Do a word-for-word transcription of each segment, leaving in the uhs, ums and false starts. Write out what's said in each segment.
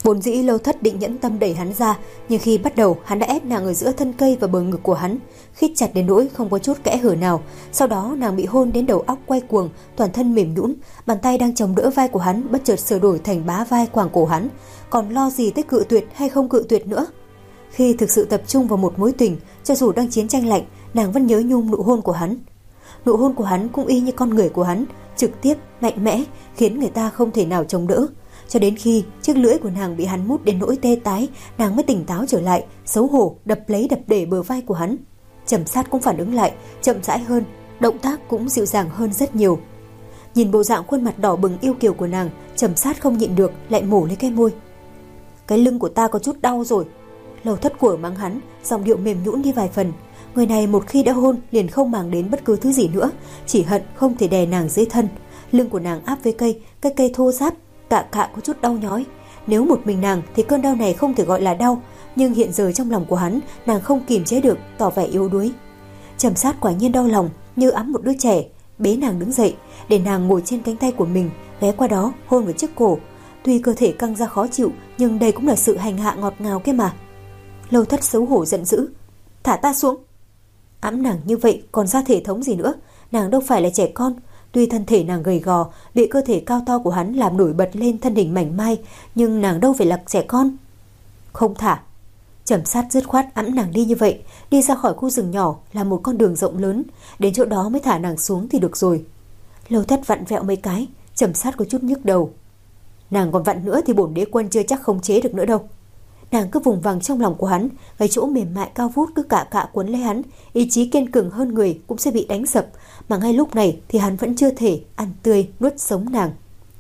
Vốn dĩ Lâu Thất định nhẫn tâm đẩy hắn ra, nhưng khi bắt đầu hắn đã ép nàng ở giữa thân cây và bờ ngực của hắn, khít chặt đến nỗi không có chút kẽ hở nào. Sau đó nàng bị hôn đến đầu óc quay cuồng, toàn thân mềm nhũn, bàn tay đang chống đỡ vai của hắn bất chợt sửa đổi thành bá vai quàng cổ hắn, còn lo gì tới cự tuyệt hay không cự tuyệt nữa. Khi thực sự tập trung vào một mối tình, cho dù đang chiến tranh lạnh, nàng vẫn nhớ nhung nụ hôn của hắn. Nụ hôn của hắn cũng y như con người của hắn, trực tiếp, mạnh mẽ, khiến người ta không thể nào chống đỡ. Cho đến khi chiếc lưỡi của nàng bị hắn mút đến nỗi tê tái, nàng mới tỉnh táo trở lại, xấu hổ đập lấy đập để bờ vai của hắn. Trầm Sát cũng phản ứng lại, chậm rãi hơn, động tác cũng dịu dàng hơn rất nhiều. Nhìn bộ dạng khuôn mặt đỏ bừng yêu kiều của nàng, Trầm Sát không nhịn được lại mổ lấy cái môi. Cái lưng của ta có chút đau rồi. Lâu Thất của mắng hắn, giọng điệu mềm nhũn đi vài phần. Người này một khi đã hôn liền không màng đến bất cứ thứ gì nữa, chỉ hận không thể đè nàng dưới thân. Lưng của nàng áp với cây, cái cây thô ráp, cạ cạ có chút đau nhói. Nếu một mình nàng thì cơn đau này không thể gọi là đau, nhưng hiện giờ trong lòng của hắn, nàng không kìm chế được, tỏ vẻ yếu đuối. Trầm Sát quả nhiên đau lòng, như ẵm một đứa trẻ, bế nàng đứng dậy, để nàng ngồi trên cánh tay của mình, ghé qua đó hôn vào chiếc cổ. Tuy cơ thể căng ra khó chịu, nhưng đây cũng là sự hành hạ ngọt ngào kia mà. Lâu Thất xấu hổ giận dữ, thả ta xuống. Ẵm nàng như vậy còn ra thể thống gì nữa, nàng đâu phải là trẻ con. Tuy thân thể nàng gầy gò, bị cơ thể cao to của hắn làm nổi bật lên thân hình mảnh mai, nhưng nàng đâu phải là trẻ con. Không thả. Trầm Sát dứt khoát ẵm nàng đi như vậy, đi ra khỏi khu rừng nhỏ là một con đường rộng lớn, đến chỗ đó mới thả nàng xuống thì được rồi. Lâu Thất vặn vẹo mấy cái, Trầm Sát có chút nhức đầu. Nàng còn vặn nữa thì bổn đế quân chưa chắc khống chế được nữa đâu. Nàng cứ vùng vằng trong lòng của hắn, cái chỗ mềm mại cao vút cứ cạ cạ cuốn lấy hắn, ý chí kiên cường hơn người cũng sẽ bị đánh sập, mà ngay lúc này thì hắn vẫn chưa thể ăn tươi nuốt sống nàng.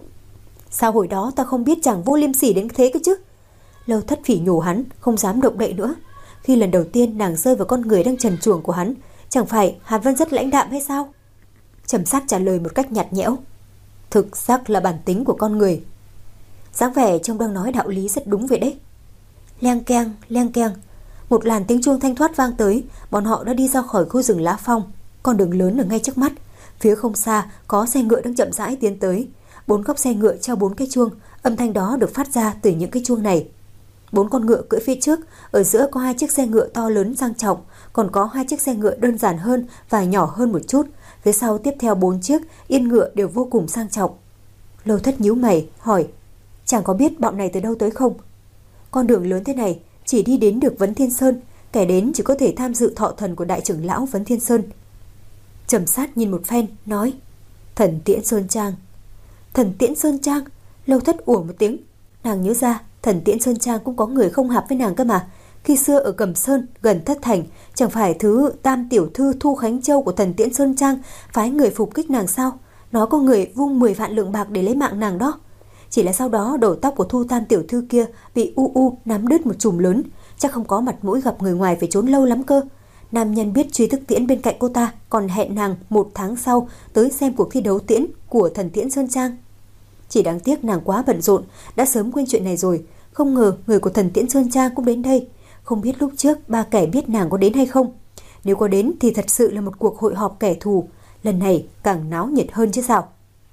Sao hồi đó ta không biết chàng vô liêm sỉ đến thế cơ chứ? Lâu Thất phỉ nhổ hắn, không dám động đậy nữa. Khi lần đầu tiên nàng rơi vào con người đang trần truồng của hắn, chẳng phải Hàn Vân rất lãnh đạm hay sao? Trầm Sát trả lời một cách nhạt nhẽo, thực xác là bản tính của con người. Dáng vẻ trông đang nói đạo lý rất đúng vậy đấy. Leng keng, leng keng, một làn tiếng chuông thanh thoát vang tới, bọn họ đã đi ra khỏi khu rừng lá phong. Con đường lớn ở ngay trước mắt, phía không xa có xe ngựa đang chậm rãi tiến tới. Bốn góc xe ngựa treo bốn cái chuông, âm thanh đó được phát ra từ những cái chuông này. Bốn con ngựa cưỡi phía trước, ở giữa có hai chiếc xe ngựa to lớn sang trọng, còn có hai chiếc xe ngựa đơn giản hơn và nhỏ hơn một chút. Phía sau tiếp theo bốn chiếc, yên ngựa đều vô cùng sang trọng. Lâu Thất nhíu mày hỏi, chàng có biết bọn này từ đâu tới không? Con đường lớn thế này chỉ đi đến được Vấn Thiên Sơn, kẻ đến chỉ có thể tham dự thọ thần của đại trưởng lão Vấn Thiên Sơn. Trầm Sát nhìn một phen nói, Thần Tiễn Sơn Trang. Thần Tiễn Sơn Trang? Lâu Thất ủa một tiếng, nàng nhớ ra Thần Tiễn Sơn Trang cũng có người không hợp với nàng cơ mà. Khi xưa ở Cẩm Sơn gần Thất Thành, chẳng phải thứ tam tiểu thư Thu Khánh Châu của Thần Tiễn Sơn Trang phái người phục kích nàng sao? Nói có người vung mười vạn lượng bạc để lấy mạng nàng đó. Chỉ là sau đó đầu tóc của Thu Tam tiểu thư kia bị u u nắm đứt một chùm lớn, chắc không có mặt mũi gặp người ngoài phải trốn lâu lắm cơ. Nam nhân biết truy thức tiễn bên cạnh cô ta, còn hẹn nàng một tháng sau tới xem cuộc thi đấu tiễn của Thần Tiễn Sơn Trang. Chỉ đáng tiếc nàng quá bận rộn, đã sớm quên chuyện này rồi. Không ngờ người của Thần Tiễn Sơn Trang cũng đến đây. Không biết lúc trước ba kẻ biết nàng có đến hay không. Nếu có đến thì thật sự là một cuộc hội họp kẻ thù. Lần này càng náo nhiệt hơn chứ sao.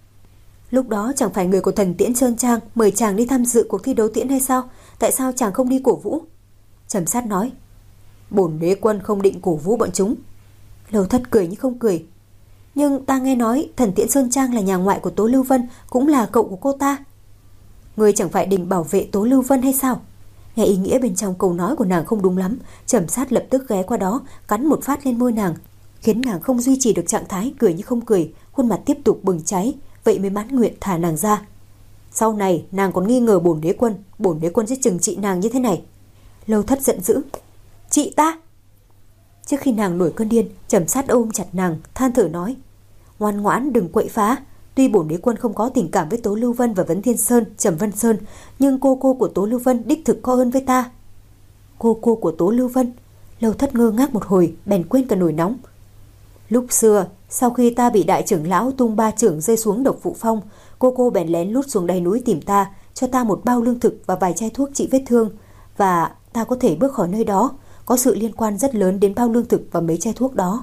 Lúc đó chẳng phải người của Thần Tiễn Sơn Trang mời chàng đi tham dự cuộc thi đấu tiễn hay sao? Tại sao chàng không đi cổ vũ? Trầm Sát nói, bổn đế quân không định cổ vũ bọn chúng. Lâu Thất cười như không cười, nhưng ta nghe nói Thần Tiễn Sơn Trang là nhà ngoại của Tố Lưu Vân, cũng là cậu của cô ta. Ngươi chẳng phải định bảo vệ Tố Lưu Vân hay sao? Nghe ý nghĩa bên trong câu nói của nàng không đúng lắm, Trầm Sát lập tức ghé qua đó cắn một phát lên môi nàng, khiến nàng không duy trì được trạng thái cười như không cười, khuôn mặt tiếp tục bừng cháy. Vậy mới mãn nguyện thả nàng ra. Sau này nàng còn nghi ngờ bổn đế quân, bổn đế quân sẽ trừng trị nàng như thế này. Lâu Thất giận dữ, chị ta. Trước khi nàng nổi cơn điên, Trầm Sát ôm chặt nàng, than thở nói, ngoan ngoãn đừng quậy phá. Tuy bổn đế quân không có tình cảm với Tố Lưu Vân và Vấn Thiên Sơn, Trầm Vân Sơn, nhưng cô cô của Tố Lưu Vân đích thực có ơn với ta. Cô cô của Tố Lưu Vân? Lâu Thất ngơ ngác một hồi, bèn quên cả nổi nóng. Lúc xưa, sau khi ta bị đại trưởng lão tung ba trưởng rơi xuống Độc Vụ Phong, cô cô bèn lén lút xuống đáy núi tìm ta, cho ta một bao lương thực và vài chai thuốc trị vết thương, và ta có thể bước khỏi nơi đó. Có sự liên quan rất lớn đến bao lương thực và mấy chai thuốc đó.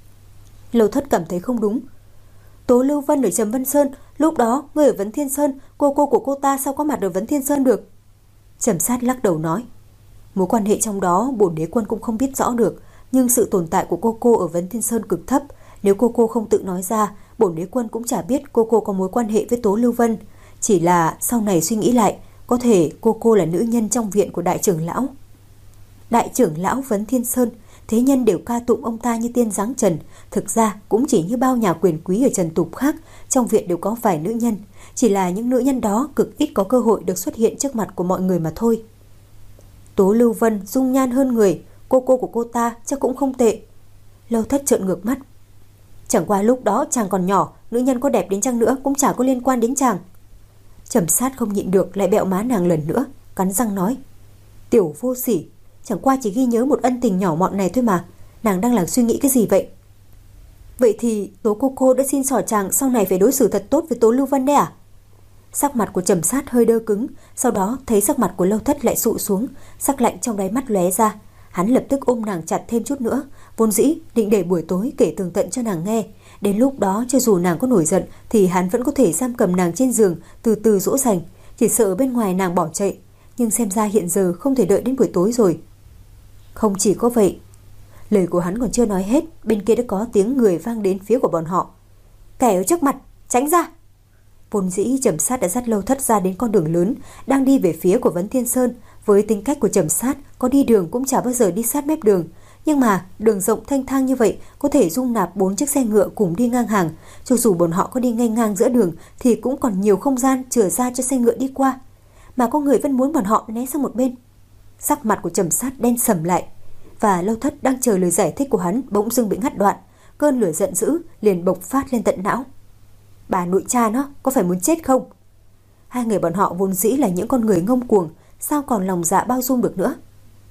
Lâu Thất cảm thấy không đúng. Tố Lưu Vân ở Trầm Vân Sơn, lúc đó người ở Vấn Thiên Sơn, cô cô của cô ta sao có mặt ở Vấn Thiên Sơn được? Trầm Sát lắc đầu nói, mối quan hệ trong đó bổn đế quân cũng không biết rõ được, nhưng sự tồn tại của cô cô ở Vấn Thiên Sơn cực thấp. Nếu cô cô không tự nói ra, bổn đế quân cũng chả biết cô cô có mối quan hệ với Tố Lưu Vân. Chỉ là sau này suy nghĩ lại, có thể cô cô là nữ nhân trong viện của đại trưởng lão. Đại trưởng lão Vấn Thiên Sơn, thế nhân đều ca tụng ông ta như tiên giáng trần. Thực ra cũng chỉ như bao nhà quyền quý ở trần tục khác, trong viện đều có vài nữ nhân. Chỉ là những nữ nhân đó cực ít có cơ hội được xuất hiện trước mặt của mọi người mà thôi. Tố Lưu Vân dung nhan hơn người, cô cô của cô ta chắc cũng không tệ. Lâu Thất trợn ngược mắt. Chẳng qua lúc đó chàng còn nhỏ, nữ nhân có đẹp đến chăng nữa cũng chả có liên quan đến chàng. Trầm Sát không nhịn được lại bẹo má nàng lần nữa, cắn răng nói, tiểu vô sỉ, chẳng qua chỉ ghi nhớ một ân tình nhỏ mọn này thôi mà, nàng đang làm suy nghĩ cái gì vậy? Vậy thì Tố cô cô đã xin xỏ chàng sau này phải đối xử thật tốt với Tố Lưu Vân đấy à? Sắc mặt của Trầm Sát hơi đơ cứng, sau đó thấy sắc mặt của Lâu Thất lại sụ xuống, sắc lạnh trong đáy mắt lóe ra. Hắn lập tức ôm nàng chặt thêm chút nữa, vốn dĩ định để buổi tối kể tường tận cho nàng nghe. Đến lúc đó cho dù nàng có nổi giận thì hắn vẫn có thể giam cầm nàng trên giường, từ từ dỗ dành, chỉ sợ bên ngoài nàng bỏ chạy. Nhưng xem ra hiện giờ không thể đợi đến buổi tối rồi. Không chỉ có vậy, lời của hắn còn chưa nói hết, bên kia đã có tiếng người vang đến phía của bọn họ. Kẻ ở trước mặt, tránh ra! Vốn dĩ Trầm Sát đã dắt Lâu Thất ra đến con đường lớn, đang đi về phía của Vấn Thiên Sơn. Với tính cách của Trầm Sát, có đi đường cũng chả bao giờ đi sát mép đường. Nhưng mà đường rộng thanh thang như vậy có thể dung nạp bốn chiếc xe ngựa cùng đi ngang hàng. Cho dù bọn họ có đi ngay ngang giữa đường thì cũng còn nhiều không gian chừa ra cho xe ngựa đi qua. Mà có người vẫn muốn bọn họ né sang một bên. Sắc mặt của Trầm Sát đen sầm lại, và Lâu Thất đang chờ lời giải thích của hắn bỗng dưng bị ngắt đoạn. Cơn lửa giận dữ liền bộc phát lên tận não. Bà nội cha nó có phải muốn chết không? Hai người bọn họ vốn dĩ là những con người ngông cuồng, sao còn lòng dạ bao dung được nữa?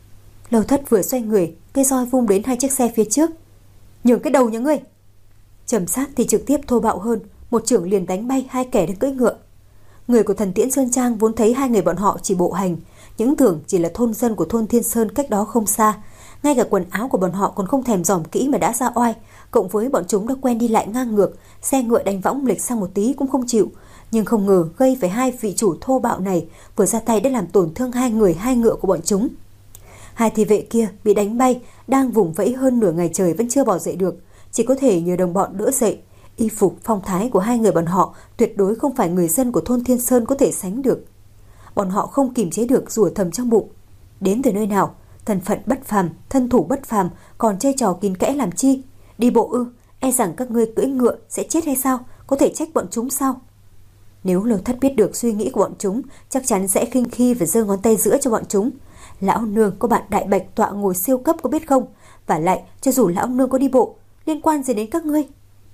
Lâu Thất vừa xoay người, cây roi vung đến hai chiếc xe phía trước. Nhường cái đầu nhà ngươi! Trầm Sát thì trực tiếp thô bạo hơn, một chưởng liền đánh bay hai kẻ đang cưỡi ngựa. Người của Thần Tiễn Sơn Trang vốn thấy hai người bọn họ chỉ bộ hành, những tưởng chỉ là thôn dân của thôn Thiên Sơn cách đó không xa. Ngay cả quần áo của bọn họ còn không thèm dòm kỹ mà đã ra oai, cộng với bọn chúng đã quen đi lại ngang ngược, xe ngựa đánh võng lệch sang một tí cũng không chịu. Nhưng không ngờ gây phải hai vị chủ thô bạo này vừa ra tay đã làm tổn thương hai người hai ngựa của bọn chúng. Hai thị vệ kia bị đánh bay, đang vùng vẫy hơn nửa ngày trời vẫn chưa bò dậy được, chỉ có thể nhờ đồng bọn đỡ dậy. Y phục phong thái của hai người bọn họ tuyệt đối không phải người dân của thôn Thiên Sơn có thể sánh được. Bọn họ không kìm chế được rủa thầm trong bụng. Đến từ nơi nào? Thân phận bất phàm, thân thủ bất phàm, còn chơi trò kín kẽ làm chi? Đi bộ ư? E rằng các ngươi cưỡi ngựa sẽ chết hay sao? Có thể trách bọn chúng sao? Nếu Lâu Thất biết được suy nghĩ của bọn chúng, chắc chắn sẽ khinh khi và giơ ngón tay giữa cho bọn chúng. Lão nương có bạn đại bạch tọa ngồi siêu cấp có biết không? Và lại, cho dù lão nương có đi bộ, liên quan gì đến các ngươi?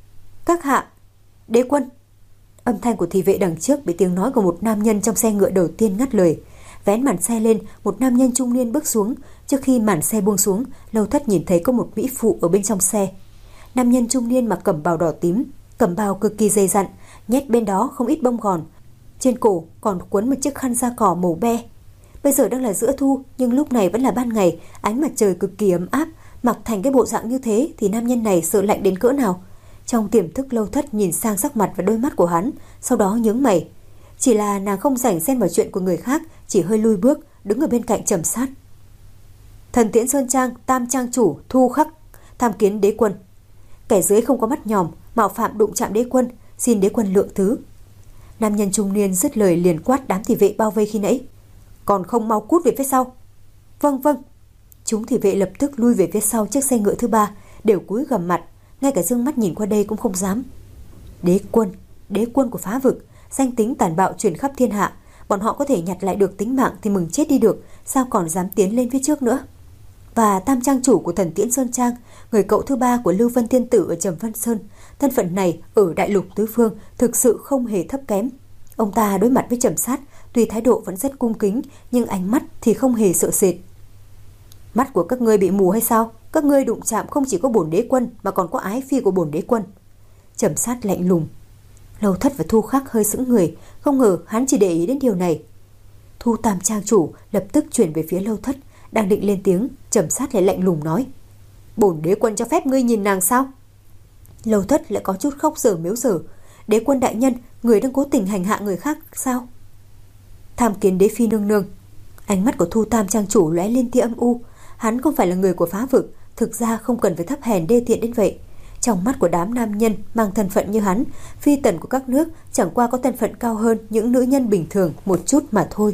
Các hạ, đế quân! Âm thanh của thị vệ đằng trước bị tiếng nói của một nam nhân trong xe ngựa đầu tiên ngắt lời. Vén màn xe lên, một nam nhân trung niên bước xuống. Trước khi màn xe buông xuống, Lâu Thất nhìn thấy có một mỹ phụ ở bên trong xe. Nam nhân trung niên mặc cẩm bào đỏ tím, cẩm bào cực kỳ dày dặn, nhét bên đó không ít bông gòn. Trên cổ còn quấn một chiếc khăn da cỏ màu be. Bây giờ đang là giữa thu, nhưng lúc này vẫn là ban ngày, ánh mặt trời cực kỳ ấm áp. Mặc thành cái bộ dạng như thế thì nam nhân này sợ lạnh đến cỡ nào? Trong tiềm thức Lâu Thất nhìn sang sắc mặt và đôi mắt của hắn, sau đó nhướng mày. Chỉ là nàng không rảnh xen vào chuyện của người khác, chỉ hơi lui bước, đứng ở bên cạnh Trầm Sát. Thần Tiễn Sơn Trang tam trang chủ Thu Khắc tham kiến đế quân. Kẻ dưới không có mắt nhòm, mạo phạm đụng chạm đế quân, xin đế quân lượng thứ. Nam nhân trung niên dứt lời liền quát đám thị vệ bao vây khi nãy. Còn không mau cút về phía sau. Vâng vâng. Chúng thị vệ lập tức lui về phía sau chiếc xe ngựa thứ ba, đều cúi gằm mặt, ngay cả dương mắt nhìn qua đây cũng không dám. Đế quân, đế quân của phá vực, danh tính tàn bạo truyền khắp thiên hạ, bọn họ có thể nhặt lại được tính mạng thì mừng chết đi được, sao còn dám tiến lên phía trước nữa. Và tam trang chủ của Thần Tiễn Sơn Trang, người cậu thứ ba của Lưu Vân Tiên Tử ở Trầm Văn Sơn, thân phận này ở đại lục tứ phương thực sự không hề thấp kém. Ông ta đối mặt với Trầm Sát, tuy thái độ vẫn rất cung kính, nhưng ánh mắt thì không hề sợ sệt. Mắt của các ngươi bị mù hay sao? Các ngươi đụng chạm không chỉ có bổn đế quân mà còn có ái phi của bổn đế quân. Trầm Sát lạnh lùng. Lâu Thất và Thu Khắc hơi sững người, không ngờ hắn chỉ để ý đến điều này. Thu tam trang chủ lập tức chuyển về phía Lâu Thất, đang định lên tiếng, Trầm Sát lại lạnh lùng nói: bổn đế quân cho phép ngươi nhìn nàng sao? Lâu Thất lại có chút khóc dở miếu dở. Đế quân đại nhân, người đang cố tình hành hạ người khác sao? Tham kiến đế phi nương nương. Ánh mắt của Thu Tam trang chủ lóe lên tia âm u. Hắn không phải là người của phá vực, thực ra không cần phải thấp hèn đê tiện đến vậy. Trong mắt của đám nam nhân mang thân phận như hắn, phi tần của các nước chẳng qua có thân phận cao hơn những nữ nhân bình thường một chút mà thôi.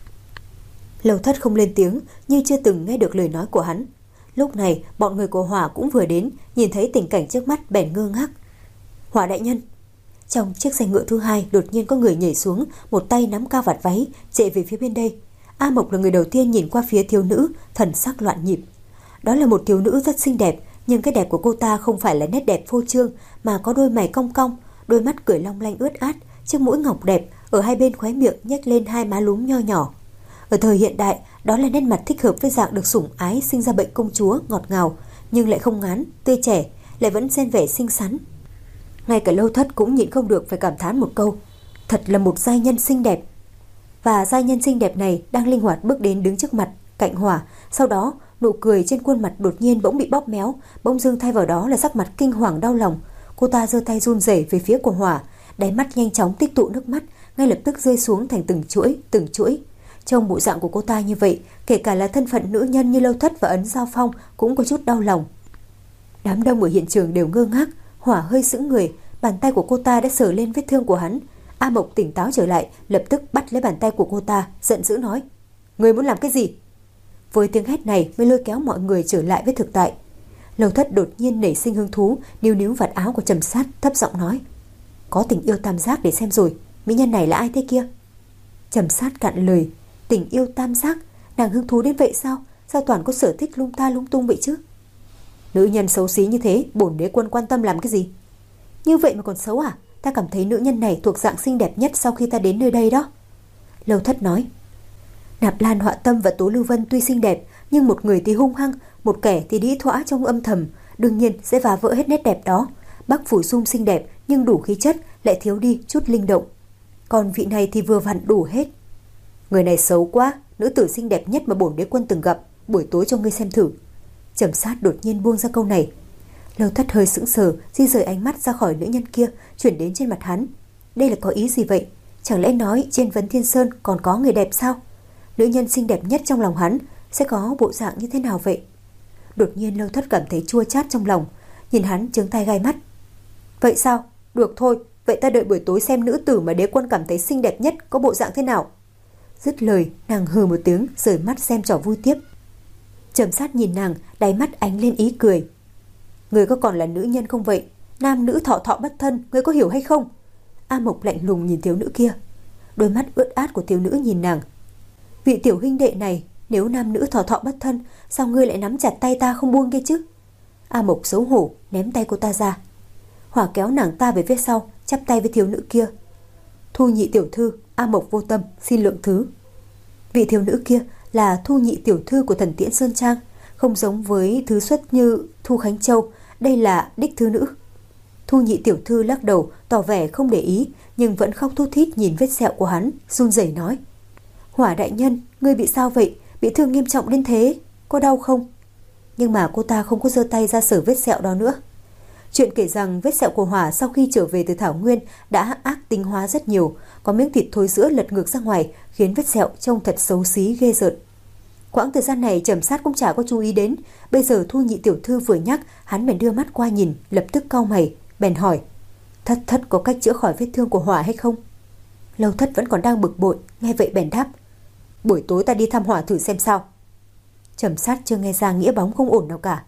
Lâu Thất không lên tiếng, như chưa từng nghe được lời nói của hắn. Lúc này bọn người của Hỏa cũng vừa đến, nhìn thấy tình cảnh trước mắt bèn ngơ ngác. Hỏa đại nhân. Trong chiếc xe ngựa thứ hai đột nhiên có người nhảy xuống, một tay nắm cao vạt váy chạy về phía bên đây. A Mộc là người đầu tiên nhìn qua phía thiếu nữ, thần sắc loạn nhịp. Đó là một thiếu nữ rất xinh đẹp, nhưng cái đẹp của cô ta không phải là nét đẹp phô trương, mà có đôi mày cong cong, đôi mắt cười long lanh ướt át, chiếc mũi ngọc đẹp, ở hai bên khóe miệng nhếch lên hai má lúm nho nhỏ. Ở thời hiện đại, đó là nét mặt thích hợp với dạng được sủng ái sinh ra bệnh công chúa ngọt ngào, nhưng lại không ngán, tươi trẻ, lại vẫn xen vẻ xinh xắn. Ngay cả Lâu Thất cũng nhịn không được phải cảm thán một câu, thật là một giai nhân xinh đẹp. Và giai nhân xinh đẹp này đang linh hoạt bước đến đứng trước mặt cạnh Hỏa, sau đó nụ cười trên khuôn mặt đột nhiên bỗng bị bóp méo, bỗng dưng thay vào đó là sắc mặt kinh hoàng đau lòng. Cô ta giơ tay run rẩy về phía của Hỏa, đáy mắt nhanh chóng tích tụ nước mắt, ngay lập tức rơi xuống thành từng chuỗi, từng chuỗi. Trong bộ dạng của cô ta như vậy, kể cả là thân phận nữ nhân như Lâu Thất và Ấn Giao Phong cũng có chút đau lòng. Đám đông ở hiện trường đều ngơ ngác. Hỏa hơi sững người, bàn tay của cô ta đã sờ lên vết thương của hắn. A Mộc tỉnh táo trở lại, lập tức bắt lấy bàn tay của cô ta, giận dữ nói: "Ngươi muốn làm cái gì?" Với tiếng hét này mới lôi kéo mọi người trở lại với thực tại. Lâu Thất đột nhiên nảy sinh hứng thú, níu níu vạt áo của Trầm Sát, thấp giọng nói: "Có tình yêu tam giác để xem rồi, mỹ nhân này là ai thế kia?" Trầm Sát cạn lời: "Tình yêu tam giác? Nàng hứng thú đến vậy sao? Sao toàn có sở thích lung ta lung tung vậy chứ?" "Nữ nhân xấu xí như thế, bổn đế quân quan tâm làm cái gì?" "Như vậy mà còn xấu à? Ta cảm thấy nữ nhân này thuộc dạng xinh đẹp nhất sau khi ta đến nơi đây đó." Lâu Thất nói: "Nạp Lan Họa Tâm và Tố Lưu Vân tuy xinh đẹp, nhưng một người thì hung hăng, một kẻ thì đĩ thỏa trong âm thầm, đương nhiên sẽ phá vỡ hết nét đẹp đó. Bắc Phủ Sum xinh đẹp nhưng đủ khí chất, lại thiếu đi chút linh động. Còn vị này thì vừa vặn đủ hết." "Người này xấu quá, nữ tử xinh đẹp nhất mà bổn đế quân từng gặp, buổi tối cho ngươi xem thử." Trầm Sát đột nhiên buông ra câu này. Lâu Thất hơi sững sờ, di rời ánh mắt ra khỏi nữ nhân kia, chuyển đến trên mặt hắn. Đây là có ý gì vậy? Chẳng lẽ nói trên Vấn Thiên Sơn còn có người đẹp sao? Nữ nhân xinh đẹp nhất trong lòng hắn sẽ có bộ dạng như thế nào vậy? Đột nhiên Lâu Thất cảm thấy chua chát trong lòng, nhìn hắn trướng tai gai mắt. "Vậy sao? Được thôi, vậy ta đợi buổi tối xem nữ tử mà đế quân cảm thấy xinh đẹp nhất có bộ dạng thế nào." Dứt lời, nàng hừ một tiếng, rời mắt xem trò vui tiếp. Trầm Sát nhìn nàng, đáy mắt ánh lên ý cười. "Ngươi có còn là nữ nhân không vậy? Nam nữ thọ thọ bất thân, ngươi có hiểu hay không?" A Mộc lạnh lùng nhìn thiếu nữ kia. Đôi mắt ướt át của thiếu nữ nhìn nàng. "Vị tiểu huynh đệ này, nếu nam nữ thọ thọ bất thân, sao ngươi lại nắm chặt tay ta không buông kia chứ?" A Mộc xấu hổ ném tay cô ta ra. Hỏa kéo nàng ta về phía sau, chắp tay với thiếu nữ kia. "Thu nhị tiểu thư, A Mộc vô tâm, xin lượng thứ." Vị thiếu nữ kia là Thu nhị tiểu thư của Thần Tiễn Sơn Trang, không giống với thứ xuất như Thu Khánh Châu, đây là đích thư nữ. Thu nhị tiểu thư lắc đầu, tỏ vẻ không để ý, nhưng vẫn khóc thút thít nhìn vết sẹo của hắn, run rẩy nói: "Hỏa đại nhân, ngươi bị sao vậy? Bị thương nghiêm trọng đến thế, có đau không?" Nhưng mà cô ta không có giơ tay ra sờ vết sẹo đó nữa. Chuyện kể rằng vết sẹo của Hỏa sau khi trở về từ Thảo Nguyên đã ác tính hóa rất nhiều, có miếng thịt thối rữa lật ngược ra ngoài, khiến vết sẹo trông thật xấu xí ghê rợn. Quãng thời gian này Trầm Sát cũng chả có chú ý đến, bây giờ Thu nhị tiểu thư vừa nhắc, hắn bèn đưa mắt qua nhìn, lập tức cau mày, bèn hỏi: "Thất thất có cách chữa khỏi vết thương của Hỏa hay không?" Lâu Thất vẫn còn đang bực bội, nghe vậy bèn đáp: "Buổi tối ta đi thăm Hỏa thử xem sao." Trầm Sát chưa nghe ra nghĩa bóng không ổn nào cả.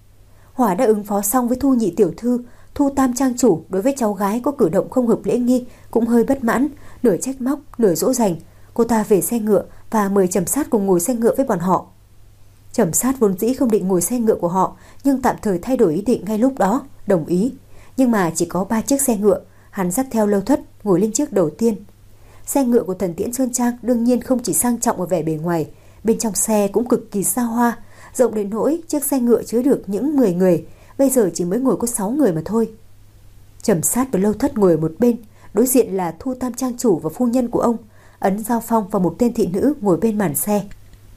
Hỏa đã ứng phó xong với Thu nhị tiểu thư, Thu Tam trang chủ đối với cháu gái có cử động không hợp lễ nghi cũng hơi bất mãn, nửa trách móc, nửa dỗ dành. Cô ta về xe ngựa và mời Trầm Sát cùng ngồi xe ngựa với bọn họ. Trầm Sát vốn dĩ không định ngồi xe ngựa của họ, nhưng tạm thời thay đổi ý định ngay lúc đó, đồng ý. Nhưng mà chỉ có ba chiếc xe ngựa, hắn dắt theo Lâu Thất ngồi lên chiếc đầu tiên. Xe ngựa của Thần Tiễn Sơn Trang đương nhiên không chỉ sang trọng ở vẻ bề ngoài, bên trong xe cũng cực kỳ xa hoa, rộng đến nỗi chiếc xe ngựa chứa được những mười người, bây giờ chỉ mới ngồi có sáu người mà thôi. Trầm Sát và Lâu Thất ngồi ở một bên, đối diện là Thu Tam trang chủ và phu nhân của ông, Ấn Giao Phong và một tên thị nữ ngồi bên màn xe.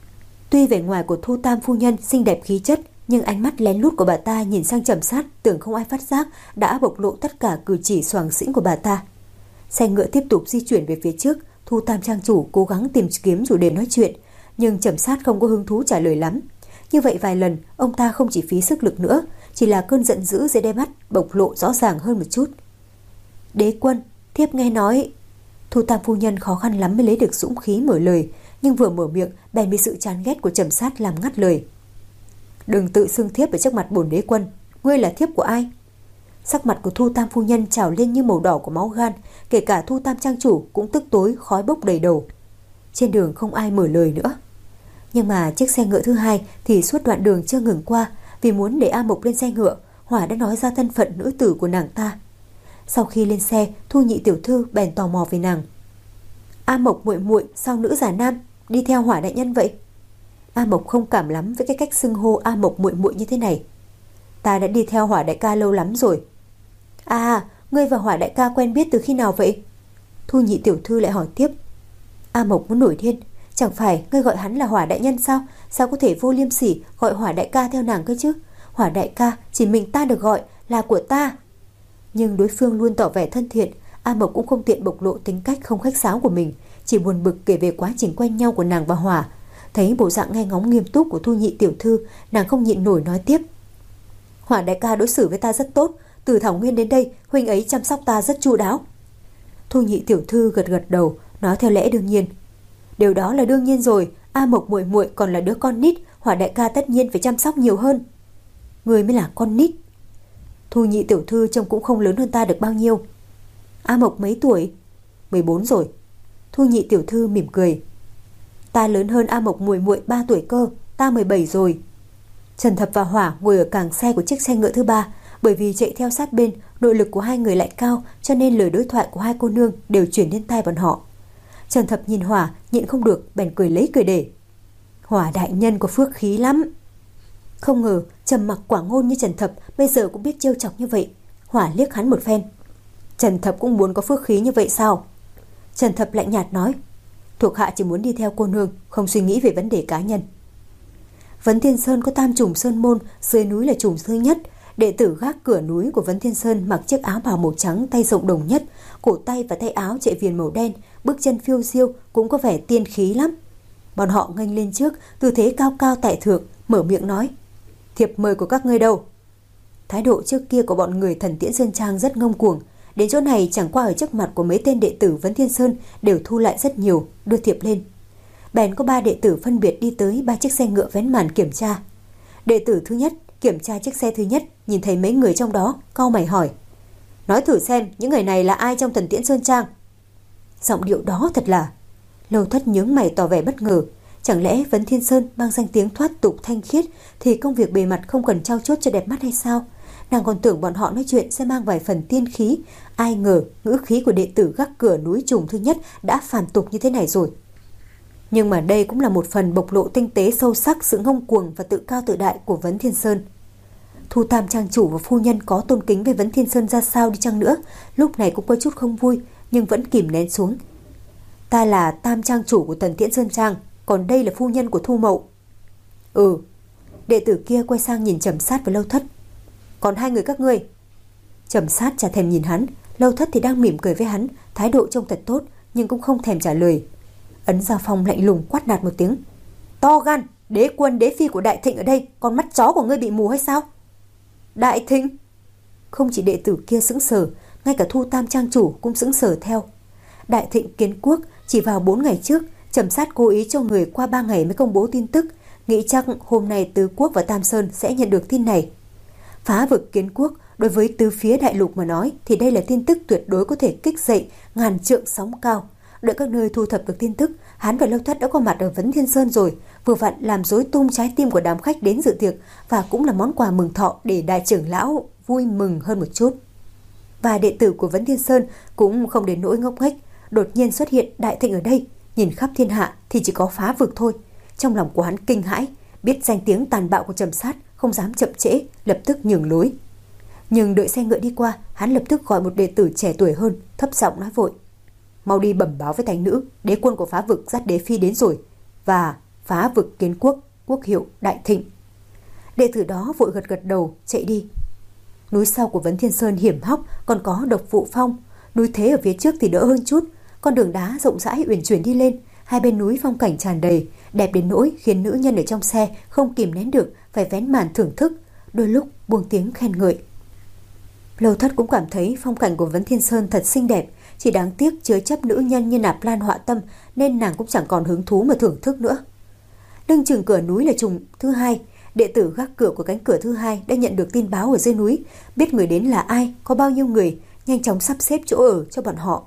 Tuy vẻ ngoài của Thu Tam phu nhân xinh đẹp khí chất, nhưng ánh mắt lén lút của bà ta nhìn sang Trầm Sát, tưởng không ai phát giác đã bộc lộ tất cả cử chỉ xoàng xĩnh của bà ta. Xe ngựa tiếp tục di chuyển về phía trước, Thu Tam trang chủ cố gắng tìm kiếm chủ đề nói chuyện, Nhưng Trầm Sát không có hứng thú trả lời lắm. Như vậy vài lần, ông ta không chỉ phí sức lực nữa, chỉ là cơn giận dữ dưới đáy mắt bộc lộ rõ ràng hơn một chút. Đế quân, thiếp nghe nói... Thu Tam phu nhân khó khăn lắm mới lấy được dũng khí mở lời, nhưng vừa mở miệng bèn bị sự chán ghét của Trầm Sát làm ngắt lời. Đừng tự xưng thiếp ở trước mặt bổn đế quân, ngươi là thiếp của ai? Sắc mặt của Thu Tam phu nhân trào lên như màu đỏ của máu gan, kể cả Thu Tam trang chủ cũng tức tối khói bốc đầy đầu. Trên đường không ai mở lời nữa. Nhưng mà chiếc xe ngựa thứ hai thì suốt đoạn đường chưa ngừng qua, vì muốn để A Mộc lên xe ngựa, Hỏa đã nói ra thân phận nữ tử của nàng ta. Sau khi lên xe, Thu nhị tiểu thư bèn tò mò về nàng. A Mộc muội muội sao nữ giả nam đi theo Hỏa đại nhân vậy? A Mộc không cảm lắm với cái cách xưng hô A Mộc muội muội như thế này. Ta đã đi theo Hỏa đại ca lâu lắm rồi. À, ngươi và Hỏa đại ca quen biết từ khi nào vậy? Thu nhị tiểu thư lại hỏi tiếp. A Mộc muốn nổi điên. Chẳng phải ngươi gọi hắn là Hỏa đại nhân sao? Sao có thể vô liêm sỉ gọi Hỏa đại ca theo nàng cơ chứ? Hỏa đại ca chỉ mình ta được gọi, là của ta. Nhưng đối phương luôn tỏ vẻ thân thiện, A Mộc cũng không tiện bộc lộ tính cách không khách sáo của mình, chỉ buồn bực kể về quá trình quen nhau của nàng và Hỏa. Thấy bộ dạng nghe ngóng nghiêm túc của Thu nhị tiểu thư, nàng không nhịn nổi nói tiếp. Hỏa đại ca đối xử với ta rất tốt, từ Thảo Nguyên đến đây huynh ấy chăm sóc ta rất chu đáo. Thu nhị tiểu thư gật gật đầu, nói theo lẽ đương nhiên. Điều đó là đương nhiên rồi, A Mộc muội muội còn là đứa con nít, Hỏa đại ca tất nhiên phải chăm sóc nhiều hơn. Người mới là con nít. Thu nhị tiểu thư trông cũng không lớn hơn ta được bao nhiêu. A Mộc mấy tuổi? mười bốn rồi. Thu nhị tiểu thư mỉm cười. Ta lớn hơn A Mộc muội muội ba tuổi cơ, ta mười bảy rồi. Trần Thập và Hỏa ngồi ở càng xe của chiếc xe ngựa thứ ba, bởi vì chạy theo sát bên, nội lực của hai người lại cao, cho nên lời đối thoại của hai cô nương đều truyền đến tai bọn họ. Trần Thập nhìn Hỏa, nhịn không được bèn cười lấy cười để. Hỏa đại nhân có phước khí lắm. Không ngờ trầm mặc quả ngôn như Trần Thập bây giờ cũng biết trêu chọc như vậy. Hỏa liếc hắn một phen. Trần Thập cũng muốn có phước khí như vậy sao? Trần Thập lạnh nhạt nói. Thuộc hạ chỉ muốn đi theo cô nương, không suy nghĩ về vấn đề cá nhân. Vấn Thiên Sơn có tam trùng sơn môn, dưới núi là trùng thứ nhất. Đệ tử gác cửa núi của Vấn Thiên Sơn mặc chiếc áo bào màu trắng, tay rộng đồng nhất, cổ tay và tay áo chạy viền màu đen, bước chân phiêu diêu cũng có vẻ tiên khí lắm. Bọn họ nghênh lên trước, tư thế cao cao tại thượng, mở miệng nói. Thiệp mời của các ngươi đâu? Thái độ trước kia của bọn người Thần Tiễn Sơn Trang rất ngông cuồng, đến chỗ này chẳng qua ở trước mặt của mấy tên đệ tử Vấn Thiên Sơn đều thu lại rất nhiều, đưa thiệp lên. Bèn có ba đệ tử phân biệt đi tới ba chiếc xe ngựa vén màn kiểm tra. Đệ tử thứ nhất kiểm tra chiếc xe thứ nhất, nhìn thấy mấy người trong đó, cau mày hỏi. Nói thử xem những người này là ai trong Thần Tiễn Sơn Trang? Giọng điệu đó thật là... Lâu Thất nhướng mày tỏ vẻ bất ngờ. Chẳng lẽ Vấn Thiên Sơn mang danh tiếng thoát tục thanh khiết thì công việc bề mặt không cần trau chuốt cho đẹp mắt hay sao? Nàng còn tưởng bọn họ nói chuyện sẽ mang vài phần tiên khí. Ai ngờ ngữ khí của đệ tử gác cửa núi trùng thứ nhất đã phản tục như thế này rồi. Nhưng mà đây cũng là một phần bộc lộ tinh tế sâu sắc sự ngông cuồng và tự cao tự đại của Vấn Thiên Sơn. Thu Tam trang chủ và phu nhân có tôn kính với Vấn Thiên Sơn ra sao đi chăng nữa, lúc này cũng có chút không vui, nhưng vẫn kìm nén xuống. Ta là Tam trang chủ của Thần Tiễn Sơn Trang, còn đây là phu nhân của Thu Mậu. Ừ. Đệ tử kia quay sang nhìn Trầm Sát và Lâu Thất. Còn hai người các ngươi? Trầm Sát chả thèm nhìn hắn, Lâu Thất thì đang mỉm cười với hắn, thái độ trông thật tốt, nhưng cũng không thèm trả lời. Ấn Gia Phong lạnh lùng quát nạt một tiếng. To gan, đế quân đế phi của Đại Thịnh ở đây, còn mắt chó của ngươi bị mù hay sao? Đại Thịnh? Không chỉ đệ tử kia sững sờ, ngay cả Thu Tam trang chủ cũng sững sờ theo. Đại Thịnh Kiến Quốc chỉ vào bốn ngày trước, Trầm Sát cố ý cho người qua ba ngày mới công bố tin tức, nghĩ chắc hôm nay Tứ Quốc và Tam Sơn sẽ nhận được tin này. Phá vực Kiến Quốc, đối với tứ phía đại lục mà nói thì đây là tin tức tuyệt đối có thể kích dậy ngàn trượng sóng cao. Đợi các nơi thu thập được tin tức, hắn và Lâu Thất đã có mặt ở Vấn Thiên Sơn rồi, vừa vặn làm rối tung trái tim của đám khách đến dự tiệc, và cũng là món quà mừng thọ để đại trưởng lão vui mừng hơn một chút. Và đệ tử của Vấn Thiên Sơn cũng không đến nỗi ngốc nghếch, đột nhiên xuất hiện Đại Thịnh ở đây, nhìn khắp thiên hạ thì chỉ có phá vực thôi. Trong lòng của hắn kinh hãi, biết danh tiếng tàn bạo của Trầm Sát, không dám chậm trễ, lập tức nhường lối. Nhưng đợi xe ngựa đi qua, hắn lập tức gọi một đệ tử trẻ tuổi hơn, thấp giọng nói vội. Mau đi bẩm báo với thánh nữ, đế quân của phá vực dắt đế phi đến rồi, và phá vực Kiến Quốc, quốc hiệu Đại Thịnh. Đệ tử đó vội gật gật đầu, chạy đi. Núi sau của Vấn Thiên Sơn hiểm hóc, còn có độc vụ phong. Núi thế ở phía trước thì đỡ hơn chút, con đường đá rộng rãi uyển chuyển đi lên, hai bên núi phong cảnh tràn đầy, đẹp đến nỗi khiến nữ nhân ở trong xe không kìm nén được phải vén màn thưởng thức, đôi lúc buông tiếng khen ngợi. Lâu Thất cũng cảm thấy phong cảnh của Vấn Thiên Sơn thật xinh đẹp, chỉ đáng tiếc chứa chấp nữ nhân như Nạp Lan Họa Tâm nên nàng cũng chẳng còn hứng thú mà thưởng thức nữa. Lưng chừng cửa núi là trùng thứ hai, đệ tử gác cửa của cánh cửa thứ hai đã nhận được tin báo ở dưới núi, biết người đến là ai, có bao nhiêu người, nhanh chóng sắp xếp chỗ ở cho bọn họ.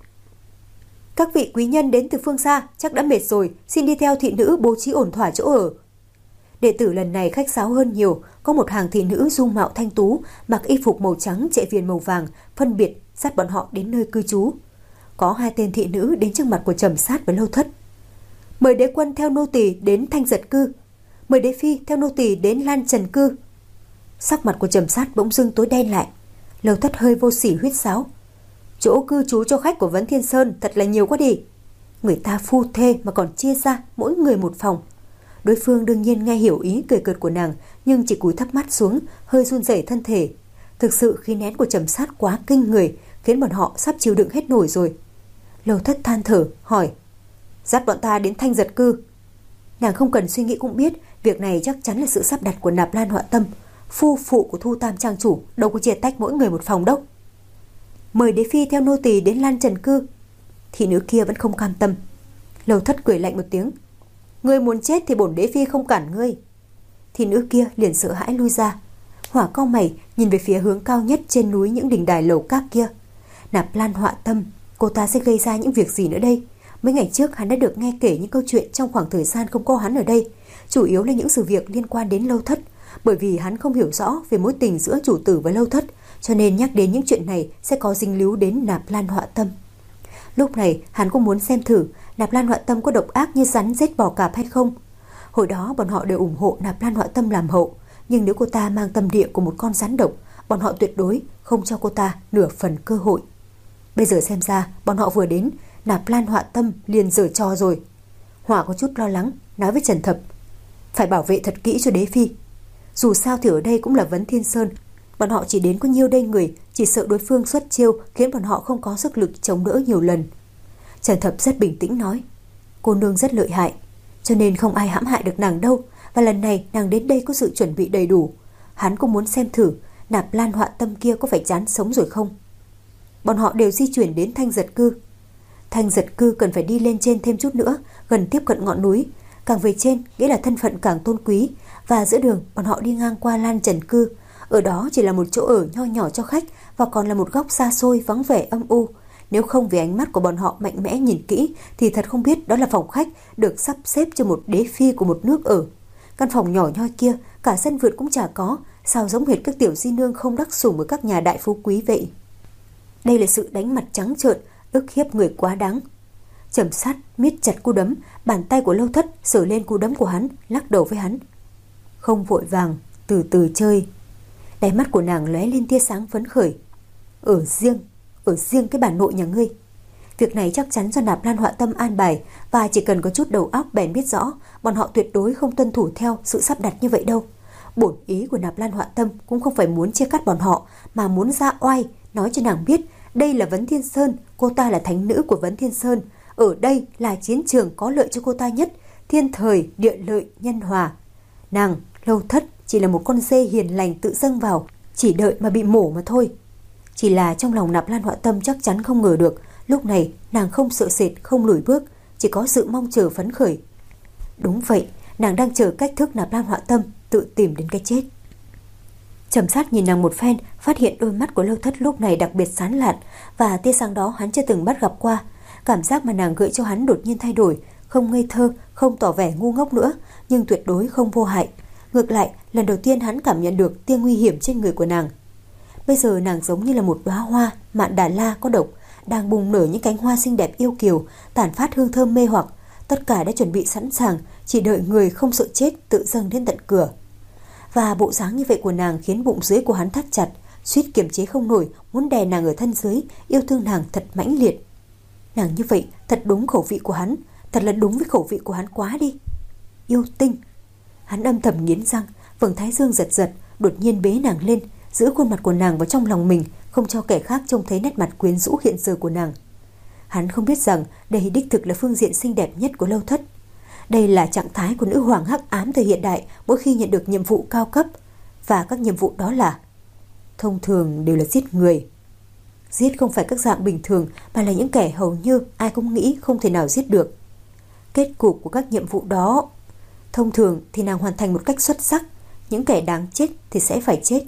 Các vị quý nhân đến từ phương xa, chắc đã mệt rồi, xin đi theo thị nữ bố trí ổn thỏa chỗ ở. Đệ tử lần này khách sáo hơn nhiều, có một hàng thị nữ dung mạo thanh tú, mặc y phục màu trắng chạy viền màu vàng, phân biệt dắt bọn họ đến nơi cư trú. Có hai tên thị nữ đến trước mặt của Trầm Sát và Lâu Thất. Mời đế quân theo nô tỳ đến Thanh Giật Cư, mời đế phi theo nô tỳ đến Lan Trần Cư. Sắc mặt của Trầm Sát bỗng dưng tối đen lại. Lâu Thất hơi vô sỉ huýt sáo. Chỗ cư trú cho khách của Vấn Thiên Sơn thật là nhiều quá đi. Người ta phu thê mà còn chia ra mỗi người một phòng. Đối phương đương nhiên nghe hiểu ý cười cợt của nàng, nhưng chỉ cúi thấp mắt xuống, hơi run rẩy thân thể. Thực sự khí nén của Trầm Sát quá kinh người, khiến bọn họ sắp chịu đựng hết nổi rồi. Lâu Thất than thở hỏi: dắt bọn ta đến Thanh Giật Cư. Nàng không cần suy nghĩ cũng biết việc này chắc chắn là sự sắp đặt của Nạp Lan Họa Tâm, phu phụ của Thu Tam trang chủ, đâu có chia tách mỗi người một phòng đâu. Mời đế phi theo nô tỳ đến Lan Trần Cư. Thị nữ kia vẫn không cam tâm. Lâu Thất cười lạnh một tiếng: ngươi muốn chết thì bổn đế phi không cản ngươi. Thị nữ kia liền sợ hãi lui ra. Hỏa cau mày nhìn về phía hướng cao nhất trên núi những đỉnh đài lầu các kia. Nạp Lan Họa Tâm, cô ta sẽ gây ra những việc gì nữa đây? Mấy ngày trước hắn đã được nghe kể những câu chuyện trong khoảng thời gian không có hắn ở đây, chủ yếu là những sự việc liên quan đến Lâu Thất. Bởi vì hắn không hiểu rõ về mối tình giữa chủ tử và Lâu Thất, cho nên nhắc đến những chuyện này sẽ có dính líu đến Nạp Lan Họa Tâm. Lúc này hắn cũng muốn xem thử Nạp Lan Họa Tâm có độc ác như rắn rết bò cạp hay không. Hồi đó bọn họ đều ủng hộ Nạp Lan Họa Tâm làm hậu, nhưng nếu cô ta mang tâm địa của một con rắn độc, bọn họ tuyệt đối không cho cô ta nửa phần cơ hội. Bây giờ xem ra bọn họ vừa đến, Nạp Lan Họa Tâm liền giở trò rồi. Hỏa có chút lo lắng nói với Trần Thập: phải bảo vệ thật kỹ cho đế phi. Dù sao thì ở đây cũng là Vấn Thiên Sơn, bọn họ chỉ đến có nhiêu đây người, chỉ sợ đối phương xuất chiêu khiến bọn họ không có sức lực chống đỡ nhiều lần. Trần Thập rất bình tĩnh nói: cô nương rất lợi hại, cho nên không ai hãm hại được nàng đâu, và lần này nàng đến đây có sự chuẩn bị đầy đủ. Hắn cũng muốn xem thử Nạp Lan Họa Tâm kia có phải chán sống rồi không. Bọn họ đều di chuyển đến Thanh Giật Cư. Thanh Giật Cư cần phải đi lên trên thêm chút nữa, gần tiếp cận ngọn núi. Càng về trên nghĩa là thân phận càng tôn quý. Và giữa đường bọn họ đi ngang qua Lan Trần Cư. Ở đó chỉ là một chỗ ở nho nhỏ cho khách, và còn là một góc xa xôi vắng vẻ âm u. Nếu không vì ánh mắt của bọn họ mạnh mẽ nhìn kỹ thì thật không biết đó là phòng khách được sắp xếp cho một đế phi của một nước ở. Căn phòng nhỏ nhoi kia cả sân vượt cũng chả có, sao giống hệt các tiểu di nương không đắc sủng ở các nhà đại phú quý vậy. Đây là sự đánh mặt trắng trợn, ức hiếp người quá đáng. Trầm Sát miết chặt cú đấm, bàn tay của Lâu Thất sờ lên cú đấm của hắn, lắc đầu với hắn: không vội vàng, từ từ chơi. Đáy mắt của nàng lóe lên tia sáng phấn khởi. Ở riêng, ở riêng cái bà nội nhà ngươi. Việc này chắc chắn do Nạp Lan Họa Tâm an bài, và chỉ cần có chút đầu óc bèn biết rõ bọn họ tuyệt đối không tuân thủ theo sự sắp đặt như vậy đâu. Bổn ý của Nạp Lan Họa Tâm cũng không phải muốn chia cắt bọn họ, mà muốn ra oai, nói cho nàng biết đây là Vấn Thiên Sơn, cô ta là thánh nữ của Vấn Thiên Sơn, ở đây là chiến trường có lợi cho cô ta nhất, thiên thời địa lợi nhân hòa. Nàng Lâu Thất chỉ là một con dê hiền lành tự dâng vào, chỉ đợi mà bị mổ mà thôi. Chỉ là trong lòng Nạp Lan Họa Tâm chắc chắn không ngờ được, lúc này nàng không sợ sệt, không lùi bước, chỉ có sự mong chờ phấn khởi. Đúng vậy, nàng đang chờ cách thức Nạp Lan Họa Tâm tự tìm đến cái chết. Trầm Sát nhìn nàng một phen, phát hiện đôi mắt của Lâu Thất lúc này đặc biệt sáng lạn, và tia sáng đó hắn chưa từng bắt gặp qua. Cảm giác mà nàng gợi cho hắn đột nhiên thay đổi, không ngây thơ, không tỏ vẻ ngu ngốc nữa, nhưng tuyệt đối không vô hại. Ngược lại, lần đầu tiên hắn cảm nhận được tia nguy hiểm trên người của nàng. Bây giờ nàng giống như là một đóa hoa mạn đà la có độc, đang bùng nở những cánh hoa xinh đẹp yêu kiều, tản phát hương thơm mê hoặc. Tất cả đã chuẩn bị sẵn sàng, chỉ đợi người không sợ chết tự dâng đến tận cửa. Và bộ dáng như vậy của nàng khiến bụng dưới của hắn thắt chặt, suýt kiềm chế không nổi, muốn đè nàng ở thân dưới, yêu thương nàng thật mãnh liệt. Nàng như vậy thật đúng khẩu vị của hắn, thật là đúng với khẩu vị của hắn quá đi. Yêu tinh. Hắn âm thầm nghiến răng, vầng thái dương giật giật, đột nhiên bế nàng lên, giữ khuôn mặt của nàng vào trong lòng mình, không cho kẻ khác trông thấy nét mặt quyến rũ hiện giờ của nàng. Hắn không biết rằng đây đích thực là phương diện xinh đẹp nhất của Lâu Thất. Đây là trạng thái của nữ hoàng hắc ám thời hiện đại mỗi khi nhận được nhiệm vụ cao cấp, và các nhiệm vụ đó là thông thường đều là giết người. Giết không phải các dạng bình thường, mà là những kẻ hầu như ai cũng nghĩ không thể nào giết được. Kết cục của các nhiệm vụ đó thông thường thì nàng hoàn thành một cách xuất sắc, những kẻ đáng chết thì sẽ phải chết.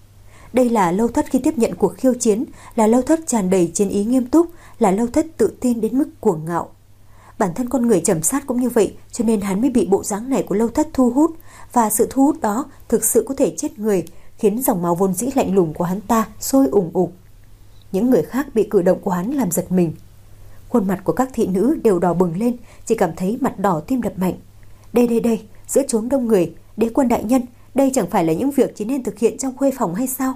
Đây là Lâu Thất khi tiếp nhận cuộc khiêu chiến, là Lâu Thất tràn đầy chiến ý nghiêm túc, là Lâu Thất tự tin đến mức cuồng ngạo. Bản thân con người Trầm Sát cũng như vậy, cho nên hắn mới bị bộ dáng này của Lâu Thất thu hút, và sự thu hút đó thực sự có thể chết người, khiến dòng máu vốn dĩ lạnh lùng của hắn ta sôi ủng ục. Những người khác bị cử động của hắn làm giật mình. Khuôn mặt của các thị nữ đều đỏ bừng lên, chỉ cảm thấy mặt đỏ tim đập mạnh. Đây đây đây, giữa chốn đông người, đế quân đại nhân, đây chẳng phải là những việc chỉ nên thực hiện trong khuê phòng hay sao?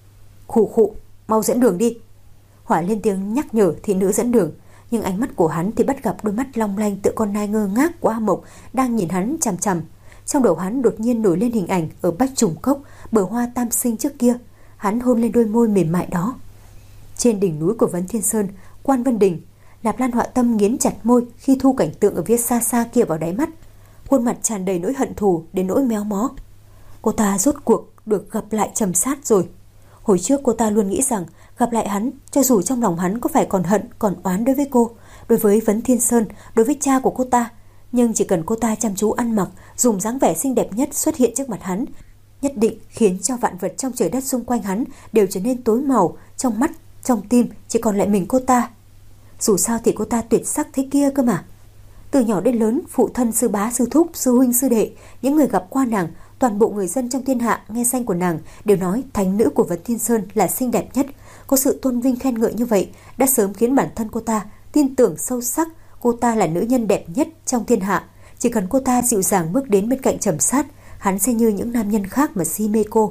Khụ khụ, mau dẫn đường đi. Hỏa lên tiếng nhắc nhở thị nữ dẫn đường, nhưng ánh mắt của hắn thì bắt gặp đôi mắt long lanh tựa con nai ngơ ngác của A Mộc đang nhìn hắn chằm chằm. Trong đầu hắn đột nhiên nổi lên hình ảnh ở Bách Trùng Cốc, bờ hoa tam sinh trước kia. Hắn hôn lên đôi môi mềm mại đó. Trên đỉnh núi của Vấn Thiên Sơn, Quan Vân Đình, Nạp Lan Họa Tâm nghiến chặt môi khi thu cảnh tượng ở phía xa xa kia vào đáy mắt, khuôn mặt tràn đầy nỗi hận thù đến nỗi méo mó. Cô ta rốt cuộc được gặp lại Trầm Sát rồi. Hồi trước cô ta luôn nghĩ rằng gặp lại hắn, cho dù trong lòng hắn có phải còn hận, còn oán đối với cô, đối với Vấn Thiên Sơn, đối với cha của cô ta, nhưng chỉ cần cô ta chăm chú ăn mặc, dùng dáng vẻ xinh đẹp nhất xuất hiện trước mặt hắn, nhất định khiến cho vạn vật trong trời đất xung quanh hắn đều trở nên tối màu, trong mắt, trong tim chỉ còn lại mình cô ta. Dù sao thì cô ta tuyệt sắc thế kia cơ mà. Từ nhỏ đến lớn, phụ thân, sư bá, sư thúc, sư huynh, sư đệ, những người gặp qua nàng, toàn bộ người dân trong thiên hạ nghe danh của nàng đều nói thánh nữ của Vấn Thiên Sơn là xinh đẹp nhất. Có sự tôn vinh khen ngợi như vậy đã sớm khiến bản thân cô ta tin tưởng sâu sắc cô ta là nữ nhân đẹp nhất trong thiên hạ. Chỉ cần cô ta dịu dàng bước đến bên cạnh Trầm Sát, hắn sẽ như những nam nhân khác mà si mê cô.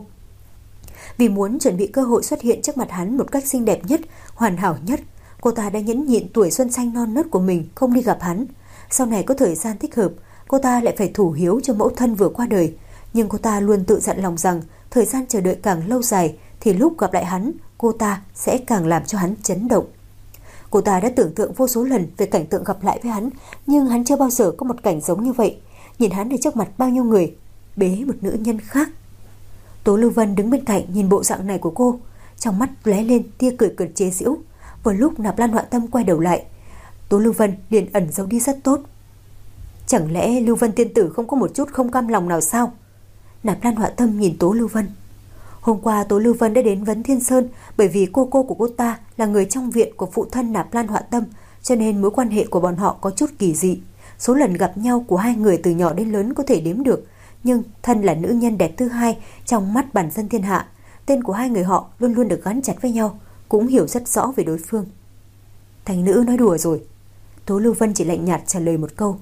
Vì muốn chuẩn bị cơ hội xuất hiện trước mặt hắn một cách xinh đẹp nhất, hoàn hảo nhất, cô ta đã nhẫn nhịn tuổi xuân xanh non nớt của mình không đi gặp hắn. Sau này có thời gian thích hợp, cô ta lại phải thủ hiếu cho mẫu thân vừa qua đời. Nhưng cô ta luôn tự dặn lòng rằng thời gian chờ đợi càng lâu dài thì lúc gặp lại hắn, cô ta sẽ càng làm cho hắn chấn động. Cô ta đã tưởng tượng vô số lần về cảnh tượng gặp lại với hắn, nhưng hắn chưa bao giờ có một cảnh giống như vậy. Nhìn hắn ở trước mặt bao nhiêu người, bế một nữ nhân khác. Tố Lưu Vân đứng bên cạnh nhìn bộ dạng này của cô, trong mắt lóe lên tia cười cợt chế giễu. Vừa lúc Nạp Lan Họa Tâm quay đầu lại, Tố Lưu Vân liền ẩn giấu đi rất tốt. Chẳng lẽ Lưu Vân tiên tử không có một chút không cam lòng nào sao? Nạp Lan Họa Tâm nhìn Tố Lưu Vân. Hôm qua Tố Lưu Vân đã đến Vấn Thiên Sơn bởi vì cô cô của cô ta là người trong viện của phụ thân Nạp Lan Họa Tâm, cho nên mối quan hệ của bọn họ có chút kỳ dị. Số lần gặp nhau của hai người từ nhỏ đến lớn có thể đếm được, nhưng thân là nữ nhân đẹp thứ hai trong mắt bản dân thiên hạ, tên của hai người họ luôn luôn được gắn chặt với nhau, cũng hiểu rất rõ về đối phương. Thành nữ nói đùa rồi. Tố Lưu Vân chỉ lạnh nhạt trả lời một câu.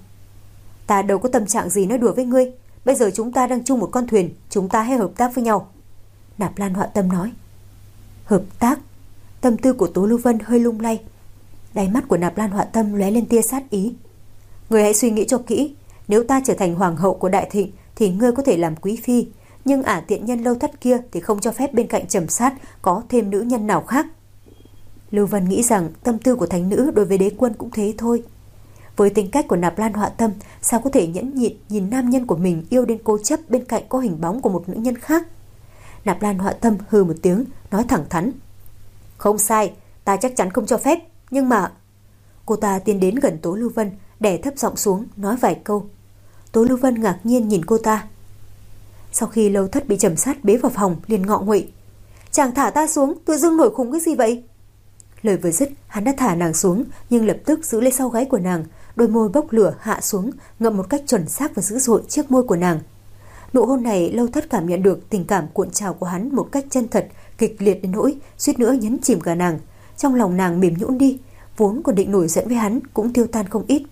Ta đâu có tâm trạng gì nói đùa với ngươi. Bây giờ chúng ta đang chung một con thuyền, chúng ta hãy hợp tác với nhau. Nạp Lan Họa Tâm nói. Hợp tác? Tâm tư của Tố Lưu Vân hơi lung lay. Đáy mắt của Nạp Lan Họa Tâm lóe lên tia sát ý. Ngươi hãy suy nghĩ cho kỹ. Nếu ta trở thành hoàng hậu của Đại Thịnh thì ngươi có thể làm quý phi, nhưng ả tiện nhân Lâu Thất kia thì không cho phép bên cạnh Trầm Sát có thêm nữ nhân nào khác. Lưu Vân nghĩ rằng tâm tư của thánh nữ đối với đế quân cũng thế thôi. Với tính cách của Nạp Lan Họa Tâm, sao có thể nhẫn nhịn nhìn nam nhân của mình yêu đến cố chấp bên cạnh có hình bóng của một nữ nhân khác? Nạp Lan Họa Tâm hừ một tiếng, nói thẳng thắn. Không sai, ta chắc chắn không cho phép, nhưng mà... Cô ta tiến đến gần Tố Lưu Vân, đè thấp giọng xuống, nói vài câu. Tố Lưu Vân ngạc nhiên nhìn cô ta. Sau khi Lâu Thất bị Trầm Sát bế vào phòng, liền ngọ nguậy. Chàng thả ta xuống, tự dưng nổi khùng cái gì vậy? Lời vừa dứt, hắn đã thả nàng xuống, nhưng lập tức giữ lấy sau gáy của nàng, đôi môi bốc lửa hạ xuống, ngậm một cách chuẩn xác và dữ dội chiếc môi của nàng. Nụ hôn này Lâu Thất cảm nhận được tình cảm cuộn trào của hắn một cách chân thật, kịch liệt đến nỗi suýt nữa nhấn chìm cả nàng. Trong lòng nàng mềm nhũn đi, vốn còn định nổi giận với hắn cũng tiêu tan không ít.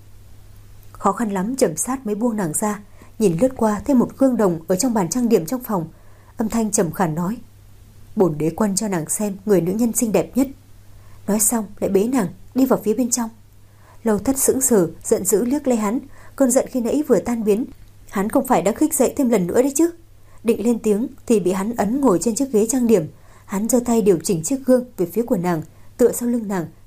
Khó khăn lắm Trầm Sát mới buông nàng ra, nhìn lướt qua thêm một gương đồng ở trong bàn trang điểm trong phòng, âm thanh trầm khàn nói: Bổn đế quân cho nàng xem người nữ nhân xinh đẹp nhất. Nói xong lại bế nàng đi vào phía bên trong. Lâu Thất sững sờ, giận dữ liếc lấy hắn, cơn giận khi nãy vừa tan biến. Hắn không phải đã khích dậy thêm lần nữa đấy chứ? Định lên tiếng thì bị hắn ấn ngồi trên chiếc ghế trang điểm. Hắn giơ tay điều chỉnh chiếc gương về phía của nàng, tựa sau lưng nàng,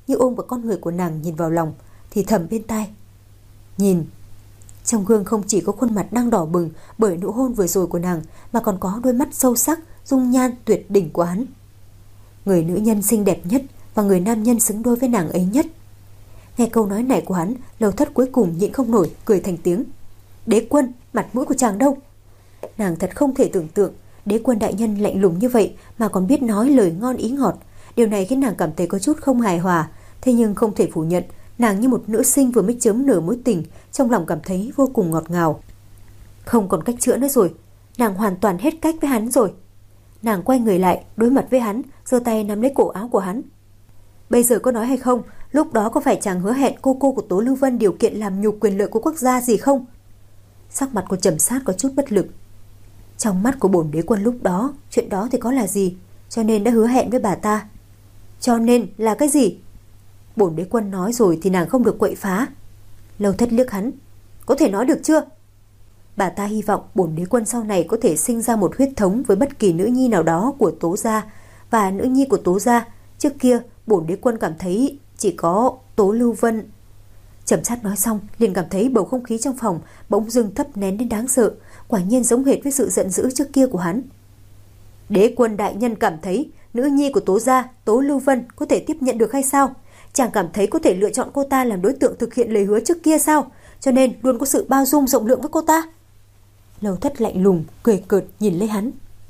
như ôm vào con người của nàng nhìn vào lòng, thì thầm bên tai: "Nhìn." Trong gương không chỉ có khuôn mặt đang đỏ bừng bởi nụ hôn vừa rồi của nàng, mà còn có đôi mắt sâu sắc, dung nhan tuyệt đỉnh của hắn. Người nữ nhân xinh đẹp nhất và người nam nhân xứng đôi với nàng ấy nhất. Nghe câu nói này của hắn, Lâu Thất cuối cùng nhịn không nổi, cười thành tiếng: "Đế quân, mặt mũi của chàng đâu?" Nàng thật không thể tưởng tượng Đế quân đại nhân lạnh lùng như vậy mà còn biết nói lời ngon ý ngọt. Điều này khiến nàng cảm thấy có chút không hài hòa. Thế nhưng không thể phủ nhận, nàng như một nữ sinh vừa mới chớm nở mối tình, trong lòng cảm thấy vô cùng ngọt ngào. Không còn cách chữa nữa rồi, nàng hoàn toàn hết cách với hắn rồi. Nàng quay người lại, đối mặt với hắn, giơ tay nắm lấy cổ áo của hắn. "Bây giờ có nói hay không, lúc đó có phải chàng hứa hẹn cô cô của Tố Lưu Vân điều kiện làm nhục quyền lợi của quốc gia gì không?" Sắc mặt của Trầm Sát có chút bất lực. Trong mắt của bổn đế quân lúc đó, chuyện đó thì có là gì, cho nên đã hứa hẹn với bà ta. Cho nên là cái gì? Bổn đế quân nói rồi thì nàng không được quậy phá. Lâu Thất liếc hắn: "Có thể nói được chưa?" Bà ta hy vọng bổn đế quân sau này có thể sinh ra một huyết thống với bất kỳ nữ nhi nào đó của Tố gia, và nữ nhi của Tố gia trước kia bổn đế quân cảm thấy chỉ có Tố Lưu Vân. Trầm Sát nói xong liền cảm thấy bầu không khí trong phòng bỗng dưng thấp nén đến đáng sợ, quả nhiên giống hệt với sự giận dữ trước kia của hắn. Đế quân đại nhân cảm thấy nữ nhi của Tố gia, Tố Lưu Vân có thể tiếp nhận được hay sao? Chàng cảm thấy có thể lựa chọn cô ta làm đối tượng thực hiện lời hứa trước kia sao? Cho nên luôn có sự bao dung rộng lượng với cô ta. Lâu Thất lạnh lùng cười cợt nhìn lấy hắn.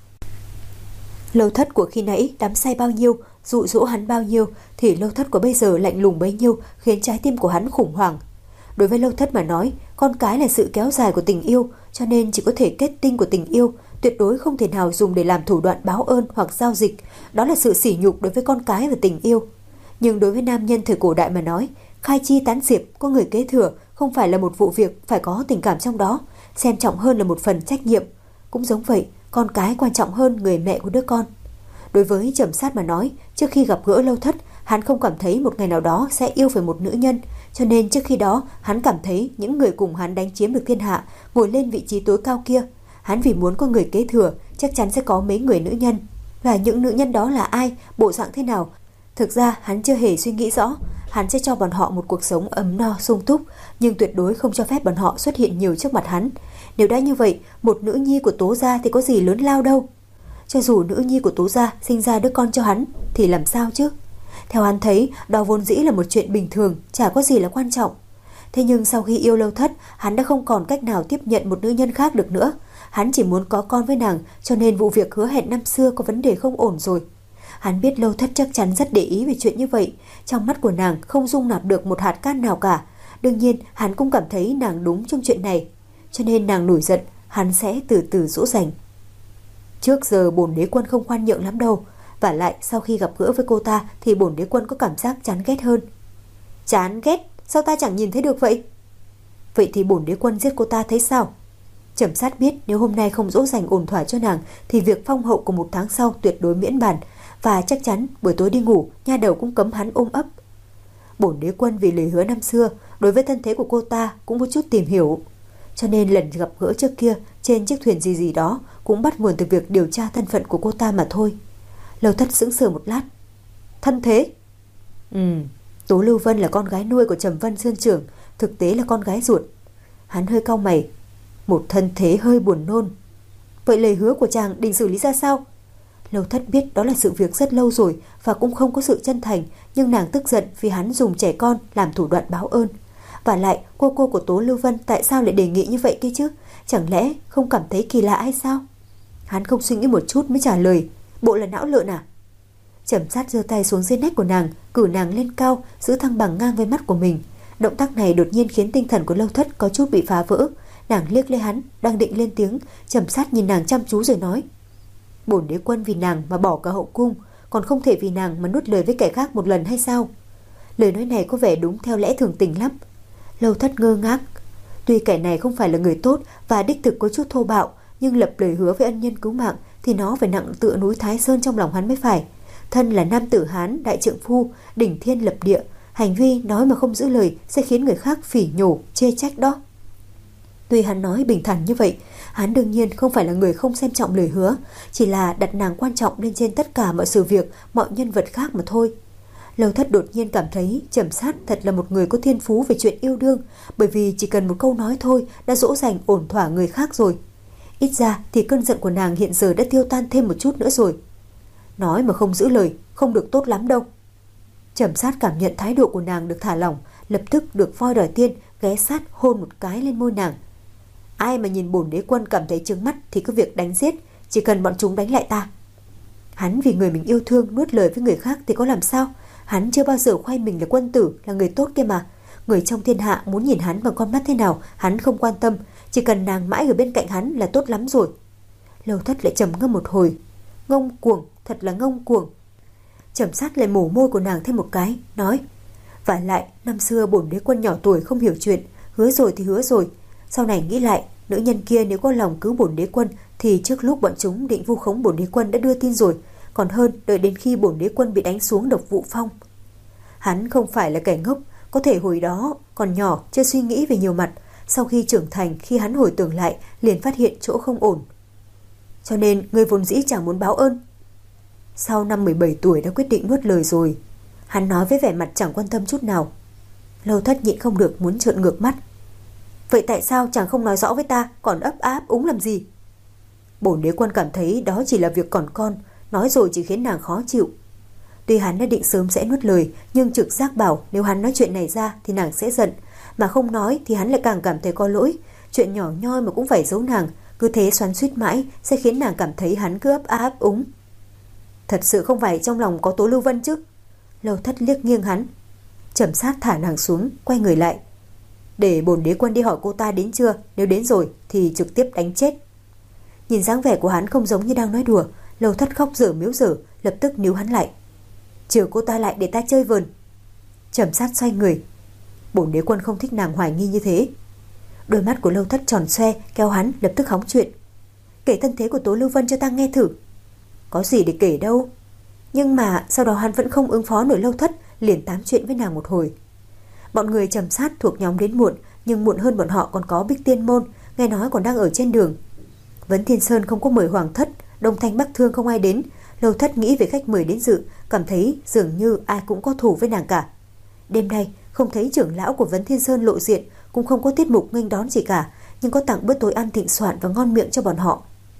Lâu Thất của khi nãy đắm say bao nhiêu, dụ dỗ hắn bao nhiêu, thì Lâu Thất của bây giờ lạnh lùng bấy nhiêu, khiến trái tim của hắn khủng hoảng. Đối với Lâu Thất mà nói, con cái là sự kéo dài của tình yêu, cho nên chỉ có thể kết tinh của tình yêu, tuyệt đối không thể nào dùng để làm thủ đoạn báo ơn hoặc giao dịch. Đó là sự sỉ nhục đối với con cái và tình yêu. Nhưng đối với nam nhân thời cổ đại mà nói, khai chi tán diệp, có người kế thừa không phải là một vụ việc phải có tình cảm trong đó, xem trọng hơn là một phần trách nhiệm. Cũng giống vậy, con cái quan trọng hơn người mẹ của đứa con. Đối với Trầm Sát mà nói, trước khi gặp gỡ Lâu Thất, hắn không cảm thấy một ngày nào đó sẽ yêu phải một nữ nhân, cho nên trước khi đó hắn cảm thấy những người cùng hắn đánh chiếm được thiên hạ, ngồi lên vị trí tối cao kia, hắn vì muốn có người kế thừa, chắc chắn sẽ có mấy người nữ nhân. Và những nữ nhân đó là ai, bộ dạng thế nào? Thực ra hắn chưa hề suy nghĩ rõ. Hắn sẽ cho bọn họ một cuộc sống ấm no sung túc, nhưng tuyệt đối không cho phép bọn họ xuất hiện nhiều trước mặt hắn. Nếu đã như vậy, một nữ nhi của Tố gia thì có gì lớn lao đâu. Cho dù nữ nhi của Tố gia sinh ra đứa con cho hắn thì làm sao chứ? Theo hắn thấy, đó vốn dĩ là một chuyện bình thường, chả có gì là quan trọng. Thế nhưng sau khi yêu Lâu Thất, hắn đã không còn cách nào tiếp nhận một nữ nhân khác được nữa. Hắn chỉ muốn có con với nàng, cho nên vụ việc hứa hẹn năm xưa có vấn đề không ổn rồi. Hắn biết Lâu Thất chắc chắn rất để ý về chuyện như vậy. Trong mắt của nàng không dung nạp được một hạt cát nào cả. Đương nhiên hắn cũng cảm thấy nàng đúng trong chuyện này. Cho nên nàng nổi giận, hắn sẽ từ từ dỗ dành. Trước giờ bổn đế quân không khoan nhượng lắm đâu. Và lại sau khi gặp gỡ với cô ta thì bổn đế quân có cảm giác chán ghét hơn. Chán ghét? Sao ta chẳng nhìn thấy được vậy? Vậy thì bổn đế quân giết cô ta thấy sao? Trầm Sát biết nếu hôm nay không dỗ dành ổn thỏa cho nàng thì việc phong hậu của một tháng sau tuyệt đối miễn bàn. Và chắc chắn buổi tối đi ngủ, nha đầu cũng cấm hắn ôm ấp. Bổn đế quân vì lời hứa năm xưa, đối với thân thế của cô ta cũng có chút tìm hiểu. Cho nên lần gặp gỡ trước kia trên chiếc thuyền gì gì đó cũng bắt nguồn từ việc điều tra thân phận của cô ta mà thôi. Lâu Thất sững sờ một lát. Thân thế? Ừ, Tố Lưu Vân là con gái nuôi của Trầm Vân Sơn trưởng, thực tế là con gái ruột. Hắn hơi cau mày. Một thân thế hơi buồn nôn. Vậy lời hứa của chàng định xử lý ra sao? Lâu Thất biết đó là sự việc rất lâu rồi và cũng không có sự chân thành, nhưng nàng tức giận vì hắn dùng trẻ con làm thủ đoạn báo ơn. Và lại cô cô của Tố Lưu Vân tại sao lại đề nghị như vậy kia chứ? Chẳng lẽ không cảm thấy kỳ lạ hay sao? Hắn không suy nghĩ một chút mới trả lời. Bộ là não lợn à? Trầm Sát giơ tay xuống dưới nách của nàng, cử nàng lên cao, giữ thăng bằng ngang với mắt của mình. Động tác này đột nhiên khiến tinh thần của Lâu Thất có chút bị phá vỡ. Nàng liếc lên hắn, đang định lên tiếng, Trầm Sát nhìn nàng chăm chú rồi nói: Bổn đế quân vì nàng mà bỏ cả hậu cung, còn không thể vì nàng mà nuốt lời với kẻ khác một lần hay sao? Lời nói này có vẻ đúng theo lẽ thường tình lắm. Lâu Thất ngơ ngác. Tuy kẻ này không phải là người tốt và đích thực có chút thô bạo, nhưng lập lời hứa với ân nhân cứu mạng thì nó phải nặng tựa núi Thái Sơn trong lòng hắn mới phải. Thân là nam tử Hán, đại trượng phu, đỉnh thiên lập địa, hành vi nói mà không giữ lời sẽ khiến người khác phỉ nhổ, chê trách đó. Tuy hắn nói bình thản như vậy, hắn đương nhiên không phải là người không xem trọng lời hứa, chỉ là đặt nàng quan trọng lên trên tất cả mọi sự việc, mọi nhân vật khác mà thôi. Lâu Thất đột nhiên cảm thấy Trầm Sát thật là một người có thiên phú về chuyện yêu đương, bởi vì chỉ cần một câu nói thôi đã dỗ dành ổn thỏa người khác rồi. Ít ra thì cơn giận của nàng hiện giờ đã tiêu tan thêm một chút nữa rồi. Nói mà không giữ lời, không được tốt lắm đâu. Trầm Sát cảm nhận thái độ của nàng được thả lỏng, lập tức được voi đòi tiên ghé sát hôn một cái lên môi nàng. Ai mà nhìn bổn đế quân cảm thấy trướng mắt thì cứ việc đánh giết, chỉ cần bọn chúng đánh lại ta. Hắn vì người mình yêu thương nuốt lời với người khác thì có làm sao? Hắn chưa bao giờ khoe mình là quân tử, là người tốt kia mà. Người trong thiên hạ muốn nhìn hắn bằng con mắt thế nào hắn không quan tâm, chỉ cần nàng mãi ở bên cạnh hắn là tốt lắm rồi. Lâu Thất lại trầm ngâm một hồi. Ngông cuồng, thật là ngông cuồng. Trầm Sát lại mổ môi của nàng thêm một cái, nói: Và lại năm xưa bổn đế quân nhỏ tuổi không hiểu chuyện, hứa rồi thì hứa rồi. Sau này nghĩ lại, nữ nhân kia nếu có lòng cứu bổn đế quân thì trước lúc bọn chúng định vu khống bổn đế quân đã đưa tin rồi, còn hơn đợi đến khi bổn đế quân bị đánh xuống độc vụ phong. Hắn không phải là kẻ ngốc, có thể hồi đó còn nhỏ chưa suy nghĩ về nhiều mặt, sau khi trưởng thành, khi hắn hồi tưởng lại liền phát hiện chỗ không ổn. Cho nên người vốn dĩ chẳng muốn báo ơn. Sau năm mười bảy tuổi đã quyết định nuốt lời rồi, hắn nói với vẻ mặt chẳng quan tâm chút nào. Lâu Thất nhịn không được muốn trợn ngược mắt. Vậy tại sao chàng không nói rõ với ta, còn ấp áp úng làm gì? Bổn đế quân cảm thấy đó chỉ là việc còn con, nói rồi chỉ khiến nàng khó chịu. Tuy hắn đã định sớm sẽ nuốt lời, nhưng trực giác bảo nếu hắn nói chuyện này ra thì nàng sẽ giận, mà không nói thì hắn lại càng cảm thấy có lỗi. Chuyện nhỏ nhoi mà cũng phải giấu nàng, cứ thế xoắn xuýt mãi sẽ khiến nàng cảm thấy hắn cứ ấp áp úng. Thật sự không phải trong lòng có Tố Lưu Vân chứ? Lâu Thất liếc nghiêng hắn. Trầm Sát thả nàng xuống, quay người lại. Để bổn đế quân đi hỏi cô ta đến chưa, nếu đến rồi thì trực tiếp đánh chết. Nhìn dáng vẻ của hắn không giống như đang nói đùa, Lâu Thất khóc dở miếu dở, lập tức níu hắn lại. Chờ cô ta lại để ta chơi vờn. Trầm Sát xoay người. Bổn đế quân không thích nàng hoài nghi như thế. Đôi mắt của Lâu Thất tròn xoe, kéo hắn lập tức hóng chuyện. Kể thân thế của Tố Lưu Vân cho ta nghe thử. Có gì để kể đâu. Nhưng mà sau đó hắn vẫn không ứng phó nổi Lâu Thất, liền tám chuyện với nàng một hồi. Bọn người Trầm Sát thuộc nhóm đến muộn, nhưng muộn hơn bọn họ còn có Bích Tiên Môn, nghe nói còn đang ở trên đường. Vấn Thiên Sơn không có mời Hoàng Thất, Đông Thanh Bắc Thương không ai đến. Lâu Thất nghĩ về khách mời đến dự, cảm thấy dường như ai cũng có thù với nàng cả. Đêm nay không thấy trưởng lão của Vấn Thiên Sơn lộ diện, cũng không có tiết mục nghênh đón gì cả, nhưng có tặng bữa tối ăn thịnh soạn và ngon miệng cho bọn họ.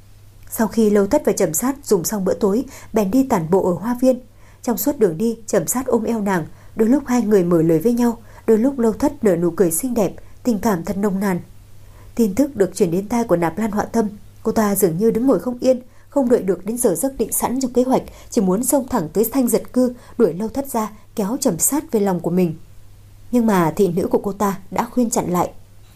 Sau khi Lâu Thất và Trầm Sát dùng xong bữa tối, bèn đi tản bộ ở hoa viên. Trong suốt đường đi, Trầm Sát ôm eo nàng, đôi lúc hai người mở lời với nhau, đôi lúc Lâu Thất nở nụ cười xinh đẹp, tình cảm thật nồng nàn. Tin tức được truyền đến tai của Nạp Lan Họa Tâm, cô ta dường như đứng ngồi không yên, không đợi được đến giờ giấc định sẵn trong kế hoạch, chỉ muốn xông thẳng tới Thanh Giật Cư, đuổi Lâu Thất ra, kéo Trầm Sát về lòng của mình. Nhưng mà thị nữ của cô ta đã khuyên chặn lại.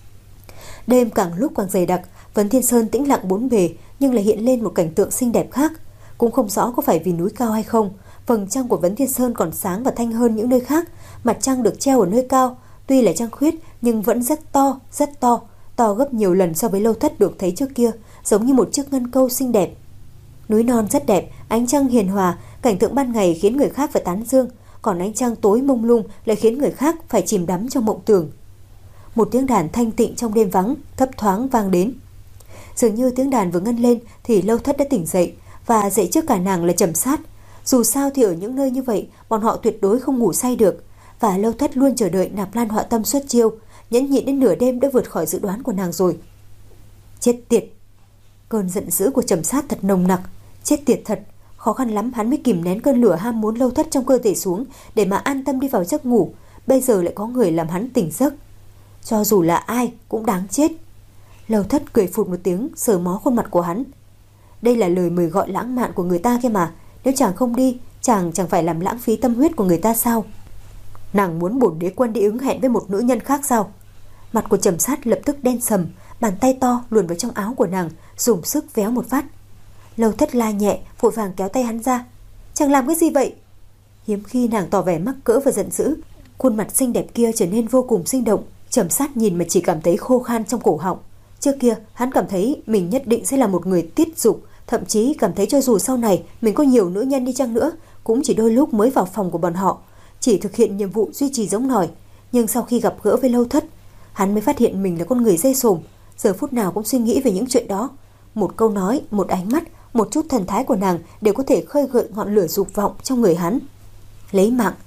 Đêm càng lúc càng dày đặc, Vấn Thiên Sơn tĩnh lặng bốn bề, nhưng lại hiện lên một cảnh tượng xinh đẹp khác. Cũng không rõ có phải vì núi cao hay không, vầng trăng của Vấn Thiên Sơn còn sáng và thanh hơn những nơi khác. Mặt trăng được treo ở nơi cao, tuy là trăng khuyết nhưng vẫn rất to, rất to, to gấp nhiều lần so với Lâu Thất được thấy trước kia, giống như một chiếc ngân câu xinh đẹp. Núi non rất đẹp, ánh trăng hiền hòa, cảnh tượng ban ngày khiến người khác phải tán dương, còn ánh trăng tối mông lung lại khiến người khác phải chìm đắm trong mộng tưởng. Một tiếng đàn thanh tịnh trong đêm vắng thấp thoáng vang đến. Dường như tiếng đàn vừa ngân lên thì Lâu Thất đã tỉnh dậy, và dậy trước cả nàng là Trầm Sát. Dù sao thì ở những nơi như vậy, bọn họ tuyệt đối không ngủ say được, và Lâu Thất luôn chờ đợi Nạp Lan Họa Tâm xuất chiêu, nhẫn nhịn đến nửa đêm đã vượt khỏi dự đoán của nàng rồi. Chết tiệt! Cơn giận dữ của Trầm Sát thật nồng nặc. Chết tiệt thật! Khó khăn lắm hắn mới kìm nén cơn lửa ham muốn Lâu Thất trong cơ thể xuống để mà an tâm đi vào giấc ngủ. Bây giờ lại có người làm hắn tỉnh giấc. Cho dù là ai cũng đáng chết. Lâu Thất cười phụt một tiếng, sờ mó khuôn mặt của hắn. Đây là lời mời gọi lãng mạn của người ta kia mà. Nếu chàng không đi, chàng chẳng phải làm lãng phí tâm huyết của người ta sao? Nàng muốn bổn đế quân đi ứng hẹn với một nữ nhân khác sao? Mặt của Trầm Sát lập tức đen sầm, bàn tay to luồn vào trong áo của nàng, dùng sức véo một phát. Lâu Thất la nhẹ, vội vàng kéo tay hắn ra. Chàng làm cái gì vậy? Hiếm khi nàng tỏ vẻ mắc cỡ và giận dữ, khuôn mặt xinh đẹp kia trở nên vô cùng sinh động. Trầm Sát nhìn mà chỉ cảm thấy khô khan trong cổ họng. Trước kia hắn cảm thấy mình nhất định sẽ là một người tiết dục, thậm chí cảm thấy cho dù sau này mình có nhiều nữ nhân đi chăng nữa, cũng chỉ đôi lúc mới vào phòng của bọn họ, chỉ thực hiện nhiệm vụ duy trì giống nòi. Nhưng sau khi gặp gỡ với Lâu Thất, hắn mới phát hiện mình là con người dê sồm, giờ phút nào cũng suy nghĩ về những chuyện đó. Một câu nói, một ánh mắt, một chút thần thái của nàng đều có thể khơi gợi ngọn lửa dục vọng trong người hắn. Lấy mạng,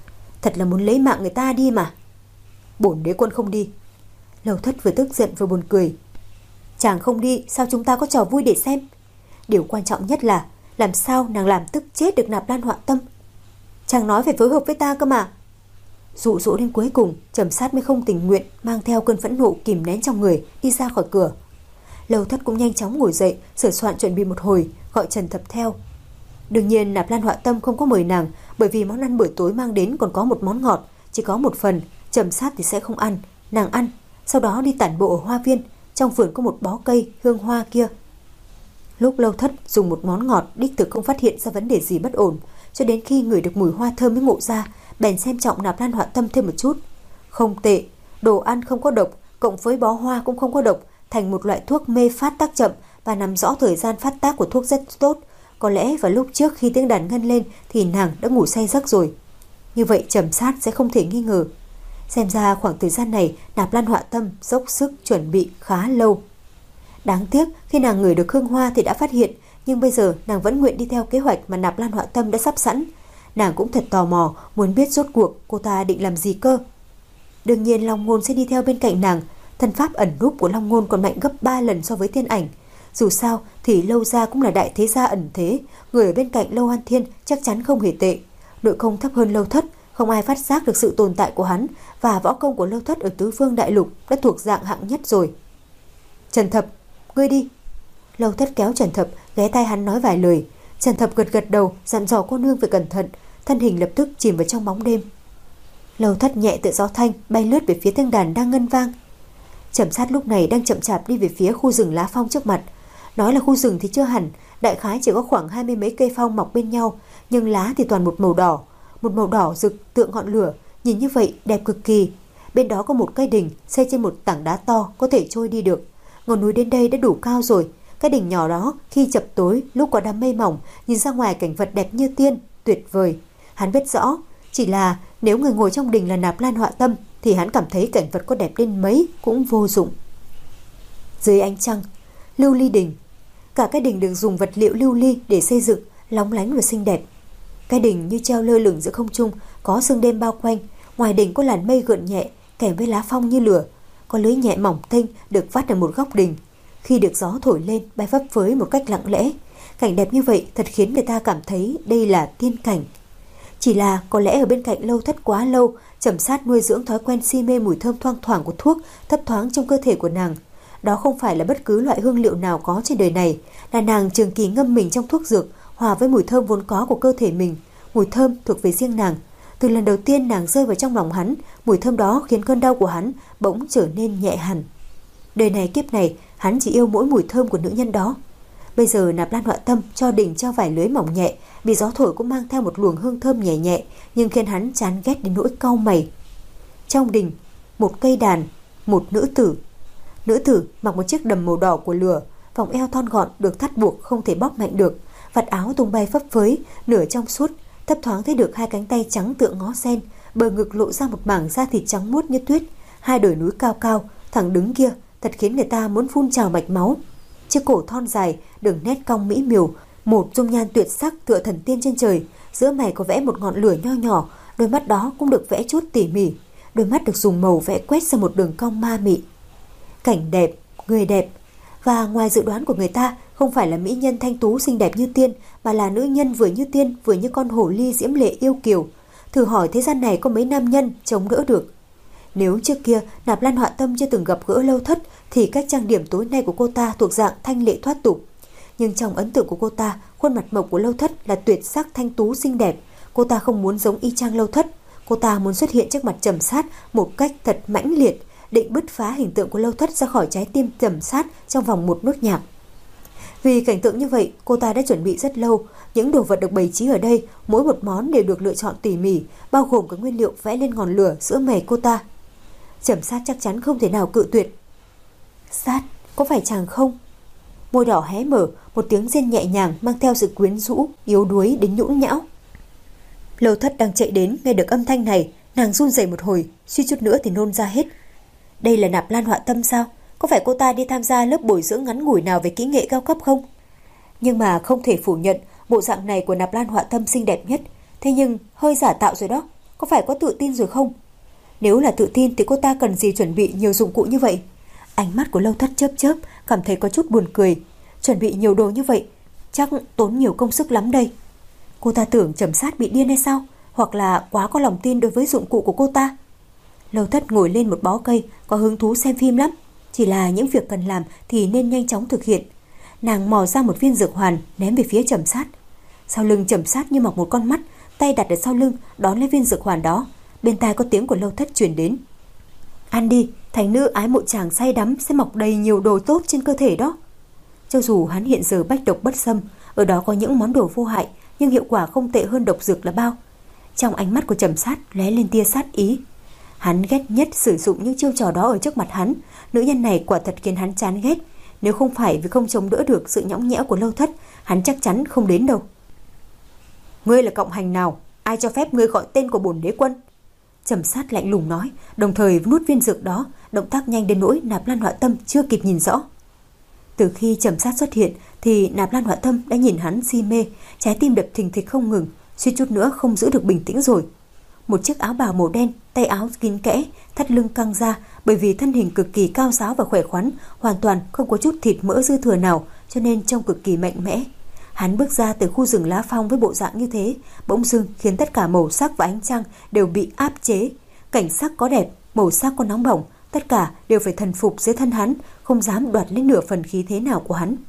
thật là muốn lấy mạng người ta đi mà. Bổn đế quân không đi. Lâu Thất vừa tức giận vừa buồn cười. Chàng không đi, sao chúng ta có trò vui để xem? Điều quan trọng nhất là làm sao nàng làm tức chết được Nạp Lan Họa Tâm. Chàng nói phải phối hợp với ta cơ mà. Dụ dỗ đến cuối cùng, Trầm Sát mới không tình nguyện mang theo cơn phẫn nộ kìm nén trong người đi ra khỏi cửa. Lâu Thất cũng nhanh chóng ngồi dậy, sửa soạn chuẩn bị một hồi, gọi Trần Thập theo. Đương nhiên Nạp Lan Họa Tâm không có mời nàng, bởi vì món ăn buổi tối mang đến còn có một món ngọt, chỉ có một phần. Trầm Sát thì sẽ không ăn, nàng ăn, sau đó đi tản bộ ở hoa viên. Trong vườn có một bó cây hương hoa kia. Lúc Lâu Thất dùng một món ngọt đích thực không phát hiện ra vấn đề gì bất ổn, cho đến khi ngửi được mùi hoa thơm mới ngộ ra, bèn xem trọng Nạp Lan Họa Tâm thêm một chút. Không tệ, đồ ăn không có độc, cộng với bó hoa cũng không có độc, thành một loại thuốc mê phát tác chậm và nằm rõ thời gian phát tác của thuốc rất tốt. Có lẽ vào lúc trước khi tiếng đàn ngân lên thì nàng đã ngủ say giấc rồi. Như vậy Trầm Sát sẽ không thể nghi ngờ. Xem ra khoảng thời gian này Nạp Lan Họa Tâm dốc sức chuẩn bị khá lâu. Đáng tiếc khi nàng ngửi được hương hoa thì đã phát hiện, nhưng bây giờ nàng vẫn nguyện đi theo kế hoạch mà Nạp Lan Họa Tâm đã sắp sẵn. Nàng cũng thật tò mò, muốn biết rốt cuộc cô ta định làm gì cơ. Đương nhiên Long Ngôn sẽ đi theo bên cạnh nàng. Thân pháp ẩn núp của Long Ngôn còn mạnh gấp ba lần so với Thiên Ảnh. Dù sao thì Lâu gia cũng là đại thế gia ẩn thế, người ở bên cạnh Lâu An Thiên chắc chắn không hề tệ. Nội công thấp hơn Lâu Thất, không ai phát giác được sự tồn tại của hắn, và võ công của Lâu Thất ở tứ phương đại lục đã thuộc dạng hạng nhất rồi. Trần Thập, ngươi đi. Lâu Thất kéo Trần Thập, ghé tai hắn nói vài lời. Trần Thập gật gật đầu, dặn dò cô nương phải cẩn thận, thân hình lập tức chìm vào trong bóng đêm. Lâu Thất nhẹ tựa gió thanh bay lướt về phía tiếng đàn đang ngân vang. Trầm Sát lúc này đang chậm chạp đi về phía khu rừng lá phong trước mặt. Nói là khu rừng thì chưa hẳn, đại khái chỉ có khoảng hai mươi mấy cây phong mọc bên nhau, nhưng lá thì toàn một màu đỏ, một màu đỏ rực tượng ngọn lửa, nhìn như vậy đẹp cực kỳ. Bên đó có một cây đỉnh xây trên một tảng đá to, có thể trôi đi được. Ngọn núi đến đây đã đủ cao rồi. Cái đỉnh nhỏ đó khi chập tối, lúc có đám mây mỏng, nhìn ra ngoài cảnh vật đẹp như tiên, tuyệt vời. Hắn biết rõ, chỉ là nếu người ngồi trong đỉnh là Nạp Lan Họa Tâm thì hắn cảm thấy cảnh vật có đẹp đến mấy cũng vô dụng. Dưới ánh trăng, lưu ly đỉnh, cả cái đỉnh được dùng vật liệu lưu ly để xây dựng, lóng lánh và xinh đẹp. Cái đỉnh như treo lơ lửng giữa không trung, có sương đêm bao quanh. Ngoài đỉnh có làn mây gợn nhẹ, kèm với lá phong như lửa. Có lưới nhẹ mỏng tênh được vắt ở một góc đỉnh. Khi được gió thổi lên, bay phấp phới một cách lặng lẽ. Cảnh đẹp như vậy thật khiến người ta cảm thấy đây là tiên cảnh. Chỉ là có lẽ ở bên cạnh Lâu Thất quá lâu, Trầm Sát nuôi dưỡng thói quen si mê mùi thơm thoang thoảng của thuốc thấp thoáng trong cơ thể của nàng. Đó không phải là bất cứ loại hương liệu nào có trên đời này, là nàng trường kỳ ngâm mình trong thuốc dược, hòa với mùi thơm vốn có của cơ thể mình. Mùi thơm thuộc về riêng nàng. Từ lần đầu tiên nàng rơi vào trong lòng hắn, mùi thơm đó khiến cơn đau của hắn bỗng trở nên nhẹ hẳn. Đời này kiếp này, hắn chỉ yêu mỗi mùi thơm của nữ nhân đó. Bây giờ Nạp Lan Họa Tâm cho đỉnh treo vải lưới mỏng nhẹ, bị gió thổi cũng mang theo một luồng hương thơm nhẹ nhẹ, nhưng khiến hắn chán ghét đến nỗi cau mày. Trong đỉnh, một cây đàn, một nữ tử. Nữ tử mặc một chiếc đầm màu đỏ của lửa, vòng eo thon gọn được thắt buộc không thể bóp mạnh được, vạt áo tung bay phấp phới, nửa trong suốt, thấp thoáng thấy được hai cánh tay trắng tựa ngó sen, bờ ngực lộ ra một mảng da thịt trắng muốt như tuyết, hai đồi núi cao cao, thẳng đứng kia, thật khiến người ta muốn phun trào mạch máu. Chiếc cổ thon dài, đường nét cong mỹ miều, một dung nhan tuyệt sắc tựa thần tiên trên trời, giữa mày có vẽ một ngọn lửa nho nhỏ, đôi mắt đó cũng được vẽ chút tỉ mỉ, đôi mắt được dùng màu vẽ quét ra một đường cong ma mị. Cảnh đẹp, người đẹp, và ngoài dự đoán của người ta, không phải là mỹ nhân thanh tú xinh đẹp như tiên, mà là nữ nhân vừa như tiên vừa như con hổ ly diễm lệ yêu kiều. Thử hỏi thế gian này có mấy nam nhân chống đỡ được. Nếu trước kia Nạp Lan Họa Tâm chưa từng gặp gỡ Lâu Thất thì cách trang điểm tối nay của cô ta thuộc dạng thanh lệ thoát tục. Nhưng trong ấn tượng của cô ta, khuôn mặt mộc của Lâu Thất là tuyệt sắc thanh tú xinh đẹp. Cô ta không muốn giống y chang Lâu Thất. Cô ta muốn xuất hiện trước mặt Trầm Sát một cách thật mãnh liệt, định bứt phá hình tượng của Lâu Thất ra khỏi trái tim Trầm Sát trong vòng một nốt nhạc. Vì cảnh tượng như vậy, cô ta đã chuẩn bị rất lâu. Những đồ vật được bày trí ở đây, mỗi một món đều được lựa chọn tỉ mỉ, bao gồm các nguyên liệu vẽ lên ngọn lửa giữa mày cô ta. Trầm Sát chắc chắn không thể nào cự tuyệt. Sát, có phải chàng không? Môi đỏ hé mở, một tiếng rên nhẹ nhàng mang theo sự quyến rũ, yếu đuối đến nhũn nhão. Lâu Thất đang chạy đến, nghe được âm thanh này, nàng run rẩy một hồi, suýt chút nữa thì nôn ra hết. Đây là Nạp Lan Họa Tâm sao? Có phải cô ta đi tham gia lớp bồi dưỡng ngắn ngủi nào về kỹ nghệ cao cấp không? Nhưng mà không thể phủ nhận, bộ dạng này của Nạp Lan Họa Tâm xinh đẹp nhất, thế nhưng hơi giả tạo rồi đó. có phải có tự tin rồi không? Nếu là tự tin thì cô ta cần gì chuẩn bị nhiều dụng cụ như vậy? Ánh mắt của Lâu Thất chớp chớp, cảm thấy có chút buồn cười. Chuẩn bị nhiều đồ như vậy, chắc tốn nhiều công sức lắm đây. Cô ta tưởng Trầm Sát bị điên hay sao? Hoặc là quá có lòng tin đối với dụng cụ của cô ta? Lâu Thất ngồi lên một bó cây, có hứng thú xem phim lắm. Chỉ là những việc cần làm thì nên nhanh chóng thực hiện. Nàng mò ra một viên dược hoàn, ném về phía Trầm Sát. Sau lưng Trầm Sát như mọc một con mắt, tay đặt ở sau lưng, đón lấy viên dược hoàn đó. Bên tai có tiếng của Lâu Thất truyền đến. Ăn đi, thành nữ ái mộ chàng say đắm sẽ mọc đầy nhiều đồ tốt trên cơ thể đó. Cho dù hắn hiện giờ bách độc bất xâm, ở đó có những món đồ vô hại, nhưng hiệu quả không tệ hơn độc dược là bao. Trong ánh mắt của Trầm Sát lóe lên tia sát ý. Hắn ghét nhất sử dụng những chiêu trò đó ở trước mặt hắn. Nữ nhân này quả thật khiến hắn chán ghét. Nếu không phải vì không chống đỡ được sự nhõng nhẽo của Lâu Thất, hắn chắc chắn không đến đâu. Ngươi là cộng hành nào? Ai cho phép ngươi gọi tên của bổn đế quân? Trầm Sát lạnh lùng nói, đồng thời nuốt viên dược đó, động tác nhanh đến nỗi Nạp Lan Họa Tâm chưa kịp nhìn rõ. Từ khi Trầm Sát xuất hiện thì Nạp Lan Họa Tâm đã nhìn hắn si mê, trái tim đập thình thịch không ngừng, suýt chút nữa không giữ được bình tĩnh rồi. Một chiếc áo bào màu đen, tay áo kín kẽ, thắt lưng căng ra, bởi vì thân hình cực kỳ cao ráo và khỏe khoắn, hoàn toàn không có chút thịt mỡ dư thừa nào, cho nên trông cực kỳ mạnh mẽ. Hắn bước ra từ khu rừng lá phong với bộ dạng như thế, bỗng dưng khiến tất cả màu sắc và ánh trăng đều bị áp chế. Cảnh sắc có đẹp, màu sắc có nóng bỏng, tất cả đều phải thần phục dưới thân hắn, không dám đoạt lấy nửa phần khí thế nào của hắn.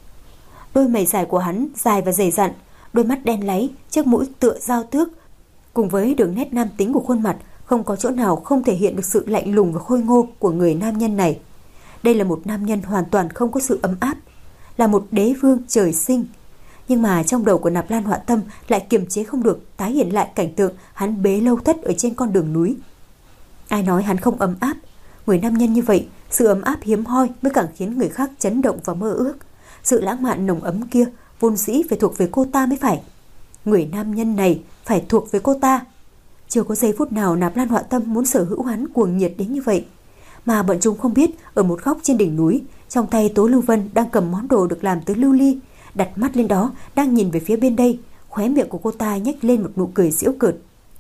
Đôi mày dài của hắn dài và dày dặn, đôi mắt đen láy, chiếc mũi tựa dao tước, cùng với đường nét nam tính của khuôn mặt, không có chỗ nào không thể hiện được sự lạnh lùng và khôi ngô của người nam nhân này. Đây là một nam nhân hoàn toàn không có sự ấm áp, là một đế vương trời sinh. Nhưng mà trong đầu của Nạp Lan Họa Tâm lại kiềm chế không được tái hiện lại cảnh tượng hắn bế Lâu Thất ở trên con đường núi. Ai nói hắn không ấm áp? Người nam nhân như vậy, sự ấm áp hiếm hoi mới càng khiến người khác chấn động và mơ ước. Sự lãng mạn nồng ấm kia vốn dĩ phải thuộc về cô ta mới phải. Người nam nhân này phải thuộc về cô ta. Chưa có giây phút nào Nạp Lan Họa Tâm muốn sở hữu hắn cuồng nhiệt đến như vậy. Mà bọn chúng không biết, ở một góc trên đỉnh núi, trong tay Tố Lưu Vân đang cầm món đồ được làm từ lưu ly, đặt mắt lên đó, đang nhìn về phía bên đây. Khóe miệng của cô ta nhếch lên một nụ cười giễu cợt.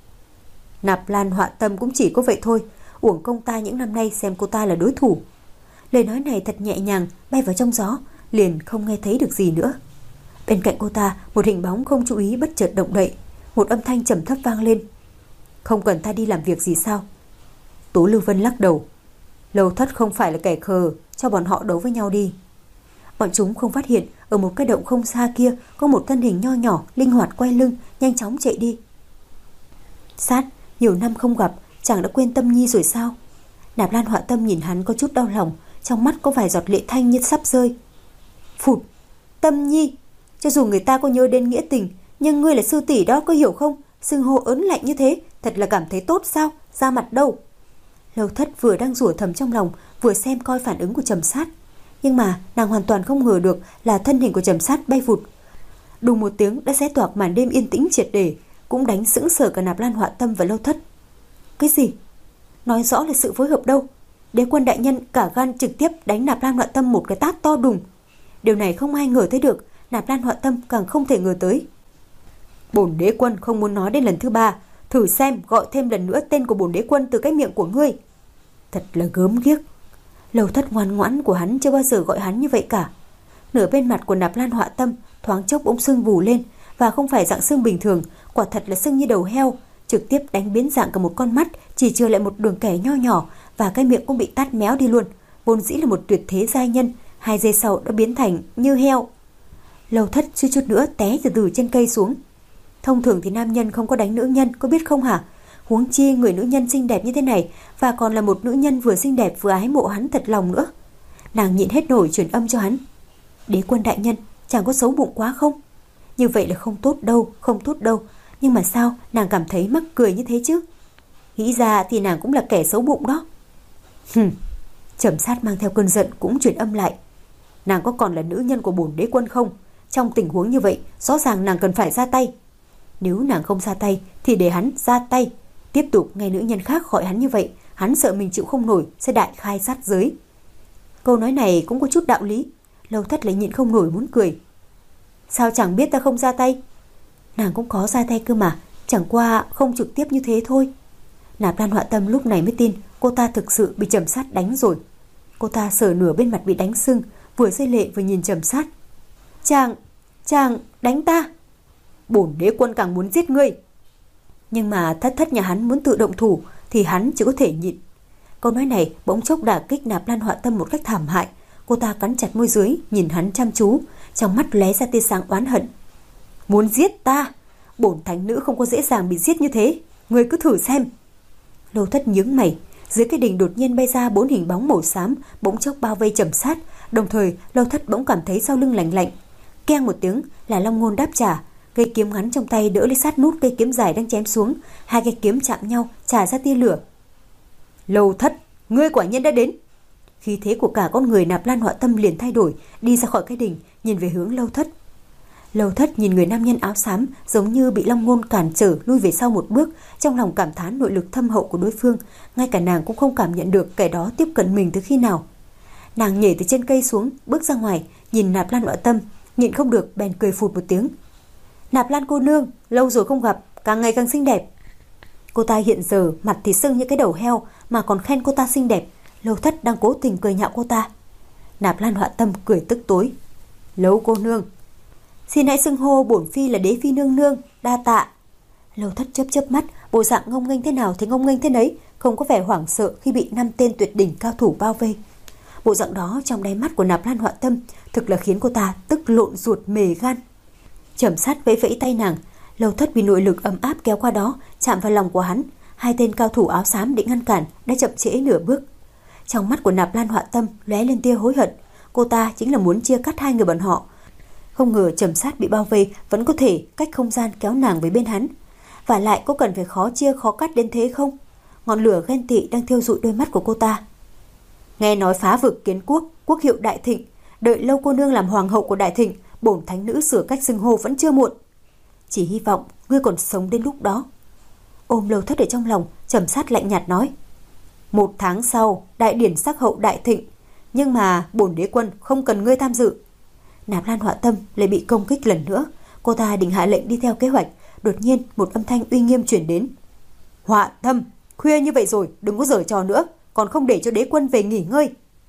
Nạp Lan Họa Tâm cũng chỉ có vậy thôi, uổng công ta những năm nay xem cô ta là đối thủ. Lời nói này thật nhẹ nhàng, bay vào trong gió, liền không nghe thấy được gì nữa. Bên cạnh cô ta, một hình bóng không chú ý bất chợt động đậy, một âm thanh trầm thấp vang lên. Không cần ta đi làm việc gì sao? Tố Lưu Vân lắc đầu. Lâu Thất không phải là kẻ khờ, cho bọn họ đấu với nhau đi. Bọn chúng không phát hiện ở một cái động không xa kia có một thân hình nho nhỏ, linh hoạt quay lưng, nhanh chóng chạy đi. Sát, nhiều năm không gặp, chẳng đã quên Tâm Nhi rồi sao? Nạp Lan Họa Tâm nhìn hắn có chút đau lòng, trong mắt có vài giọt lệ thanh như sắp rơi. Phụt, Tâm Nhi, cho dù người ta có nhớ đến nghĩa tình, nhưng ngươi là sư tỷ đó, có hiểu không? Xưng hô ớn lạnh như thế, thật là cảm thấy tốt sao? Ra mặt đâu? Lâu Thất vừa đang rủa thầm trong lòng, vừa xem coi phản ứng của Trầm Sát. Nhưng mà nàng hoàn toàn không ngờ được là thân hình của Trầm Sát bay vụt, đùng một tiếng đã xé toạc màn đêm yên tĩnh triệt để, cũng đánh sững sờ cả Nạp Lan Họa Tâm và Lâu Thất. Cái gì? Nói rõ là sự phối hợp đâu? Đế quân đại nhân cả gan trực tiếp đánh Nạp Lan Họa Tâm một cái tát to đùng. Điều này không ai ngờ tới được, Nạp Lan Họa Tâm càng không thể ngờ tới. Bổn đế quân không muốn nói đến lần thứ ba, thử xem gọi thêm lần nữa tên của bổn đế quân từ cái miệng của ngươi. Thật là gớm ghiếc. Lâu Thất ngoan ngoãn của hắn chưa bao giờ gọi hắn như vậy cả. Nửa bên mặt của Nạp Lan Họa Tâm thoáng chốc bỗng sưng vù lên, và không phải dạng sưng bình thường, quả thật là sưng như đầu heo, trực tiếp đánh biến dạng cả một con mắt, chỉ trừ lại một đường kẻ nho nhỏ, và cái miệng cũng bị tát méo đi luôn. Vốn dĩ là một tuyệt thế giai nhân, hai giây sau đã biến thành như heo. Lâu Thất suýt chút nữa té từ từ trên cây xuống. Thông thường thì nam nhân không có đánh nữ nhân, có biết không hả? Huống chi người nữ nhân xinh đẹp như thế này, và còn là một nữ nhân vừa xinh đẹp vừa ái mộ hắn thật lòng nữa. Nàng nhịn hết nổi truyền âm cho hắn. Đế quân đại nhân, chẳng có xấu bụng quá không? Như vậy là không tốt đâu, không tốt đâu. Nhưng mà sao nàng cảm thấy mắc cười như thế chứ? Nghĩ ra thì nàng cũng là kẻ xấu bụng đó. Hừm. Trầm Sát mang theo cơn giận cũng truyền âm lại. Nàng có còn là nữ nhân của bổn đế quân không? Trong tình huống như vậy, rõ ràng nàng cần phải ra tay. Nếu nàng không ra tay thì để hắn ra tay. Tiếp tục nghe nữ nhân khác gọi hắn như vậy, hắn sợ mình chịu không nổi sẽ đại khai sát giới. Câu nói này cũng có chút đạo lý. Lâu Thất lại nhịn không nổi muốn cười. Sao chẳng biết ta không ra tay? Nàng cũng có ra tay cơ mà, Chẳng qua không trực tiếp như thế thôi. Nạp Lan Họa Tâm lúc này mới tin cô ta thực sự bị Trầm Sát đánh rồi. Cô ta sờ nửa bên mặt bị đánh sưng, vừa rơi lệ vừa nhìn Trầm Sát. Chàng, chàng đánh ta. Bổn đế quân càng muốn giết ngươi. Nhưng mà thất thất nhà hắn muốn tự động thủ thì hắn chỉ có thể nhịn. Câu nói này bỗng chốc đả kích Nạp Lan Họa Tâm một cách thảm hại. Cô ta cắn chặt môi dưới, nhìn hắn chăm chú, trong mắt lóe ra tia sáng oán hận. Muốn giết ta? Bổn thánh nữ không có dễ dàng bị giết như thế, ngươi cứ thử xem. Lâu Thất nhướng mày, dưới cái đỉnh đột nhiên bay ra bốn hình bóng màu xám, bỗng chốc bao vây Trầm Sát. Đồng thời Lâu Thất bỗng cảm thấy sau lưng lạnh lạnh. Keng một tiếng là Long Ngôn đáp trả, cây kiếm ngắn trong tay đỡ lấy sát nút cây kiếm dài đang chém xuống, hai cây kiếm chạm nhau, trả ra tia lửa. Lâu Thất, ngươi quả nhiên đã đến. Khí thế của cả con người Nạp Lan Họa Tâm liền thay đổi, đi ra khỏi cái đỉnh, nhìn về hướng Lâu Thất. Lâu Thất nhìn người nam nhân áo xám giống như bị Long Ngôn cản trở lui về sau một bước, trong lòng cảm thán nội lực thâm hậu của đối phương, ngay cả nàng cũng không cảm nhận được kẻ đó tiếp cận mình từ khi nào. Nàng nhảy từ trên cây xuống, bước ra ngoài, nhìn Nạp Lan Họa Tâm, nhịn không được bèn cười phụt một tiếng. Nạp Lan cô nương, lâu rồi không gặp, càng ngày càng xinh đẹp. Cô ta hiện giờ mặt thì sưng như cái đầu heo mà còn khen cô ta xinh đẹp. Lâu Thất đang cố tình cười nhạo cô ta. Nạp Lan Họa Tâm cười tức tối. Lâu cô nương, xin hãy xưng hô bổn phi là đế phi nương nương, đa tạ. Lâu Thất chớp chớp mắt, bộ dạng ngông nghênh thế nào thì ngông nghênh thế nấy, không có vẻ hoảng sợ khi bị năm tên tuyệt đỉnh cao thủ bao vây. Bộ dạng đó trong đáy mắt của Nạp Lan Họa Tâm thực là khiến cô ta tức lộn ruột mề gan. Trầm Sát vẫy vẫy tay nàng. Lâu Thất vì nội lực ấm áp kéo qua đó, chạm vào lòng của hắn. Hai tên cao thủ áo xám định ngăn cản đã chậm trễ nửa bước. Trong mắt của Nạp Lan Họa Tâm lóe lên tia hối hận. Cô ta chính là muốn chia cắt hai người bọn họ. Không ngờ Trầm Sát bị bao vây vẫn có thể cách không gian kéo nàng về bên hắn. Và lại có cần phải khó chia khó cắt đến thế không? Ngọn lửa ghen tị đang thiêu rụi đôi mắt của cô ta. Nghe nói phá vực kiến quốc, quốc hiệu Đại Thịnh, đợi Lâu cô nương làm hoàng hậu của Đại Thịnh, bổn thánh nữ sửa cách xưng hô vẫn chưa muộn. Chỉ hy vọng ngươi còn sống đến lúc đó. Ôm Lâu Thất ở trong lòng, Trầm Sát lạnh nhạt nói. Một tháng sau, đại điển sắc hậu Đại Thịnh, nhưng mà bổn đế quân không cần ngươi tham dự. Nạp Lan Họa Tâm lại bị công kích lần nữa. Cô ta định hạ lệnh đi theo kế hoạch, đột nhiên một âm thanh uy nghiêm truyền đến. Họa Tâm, khuya như vậy rồi, đừng có giở trò nữa, còn không để cho đế quân về nghỉ ngơi.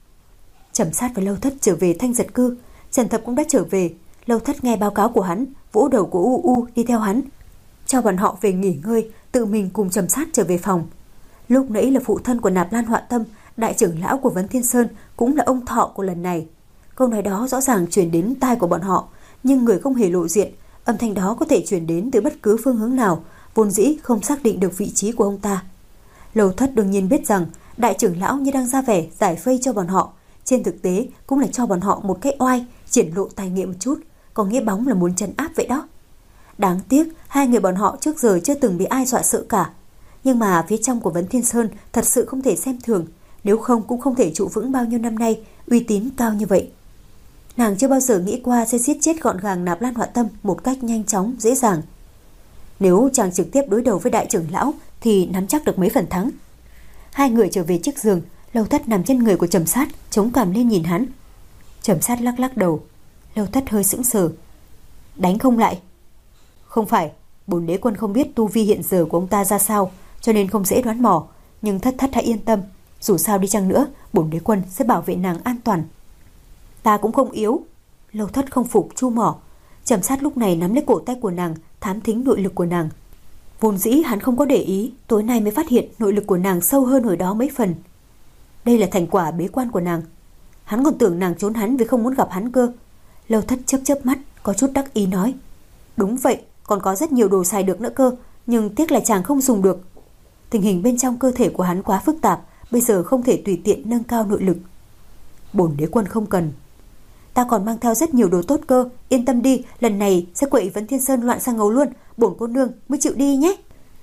Trầm Sát và Lâu Thất trở về Thanh Giật Cư. Trần Thập cũng đã trở về. Lâu Thất nghe báo cáo của hắn, vỗ đầu của U U đi theo hắn, cho bọn họ về nghỉ ngơi, tự mình cùng Trầm Sát trở về phòng. Lúc nãy là phụ thân của Nạp Lan Họa Tâm, đại trưởng lão của Vấn Thiên Sơn, cũng là ông thọ của lần này. Câu nói đó rõ ràng truyền đến tai của bọn họ, nhưng người không hề lộ diện. Âm thanh đó có thể truyền đến từ bất cứ phương hướng nào, vốn dĩ không xác định được vị trí của ông ta. Lâu Thất đương nhiên biết rằng đại trưởng lão như đang ra vẻ giải vây cho bọn họ, trên thực tế cũng là cho bọn họ một cái oai, triển lộ tài nghệ một chút, có nghĩa bóng là muốn trấn áp vậy đó. Đáng tiếc hai người bọn họ trước giờ chưa từng bị ai dọa sợ cả. Nhưng mà phía trong của Vấn Thiên Sơn thật sự không thể xem thường, nếu không cũng không thể trụ vững bao nhiêu năm nay, uy tín cao như vậy. Nàng chưa bao giờ nghĩ qua sẽ giết chết gọn gàng Nạp Lan Họa Tâm một cách nhanh chóng, dễ dàng. Nếu chàng trực tiếp đối đầu với đại trưởng lão thì nắm chắc được mấy phần thắng. Hai người trở về chiếc giường, Lâu Thất nằm trên người của Trầm Sát, chống cằm lên nhìn hắn. Trầm Sát lắc lắc đầu. Lâu Thất hơi sững sờ. Đánh không lại? Không phải, bổn đế quân không biết tu vi hiện giờ của ông ta ra sao, cho nên không dễ đoán mò. Nhưng Thất Thất hãy yên tâm, dù sao đi chăng nữa, bổn đế quân sẽ bảo vệ nàng an toàn. Ta cũng không yếu. Lâu Thất không phục chu mỏ. Trầm Sát lúc này nắm lấy cổ tay của nàng, thám thính nội lực của nàng. Vốn dĩ hắn không có để ý, tối nay mới phát hiện nội lực của nàng sâu hơn hồi đó mấy phần. Đây là thành quả bế quan của nàng. Hắn còn tưởng nàng trốn hắn vì không muốn gặp hắn cơ. Lâu Thất chớp chớp mắt, có chút đắc ý nói. Đúng vậy, còn có rất nhiều đồ xài được nữa cơ, nhưng tiếc là chàng không dùng được. Tình hình bên trong cơ thể của hắn quá phức tạp, bây giờ không thể tùy tiện nâng cao nội lực. Bổn đế quân không cần. Ta còn mang theo rất nhiều đồ tốt cơ, yên tâm đi, lần này sẽ quậy Vấn Thiên Sơn loạn sang ngấu luôn, bổn cô nương mới chịu đi nhé.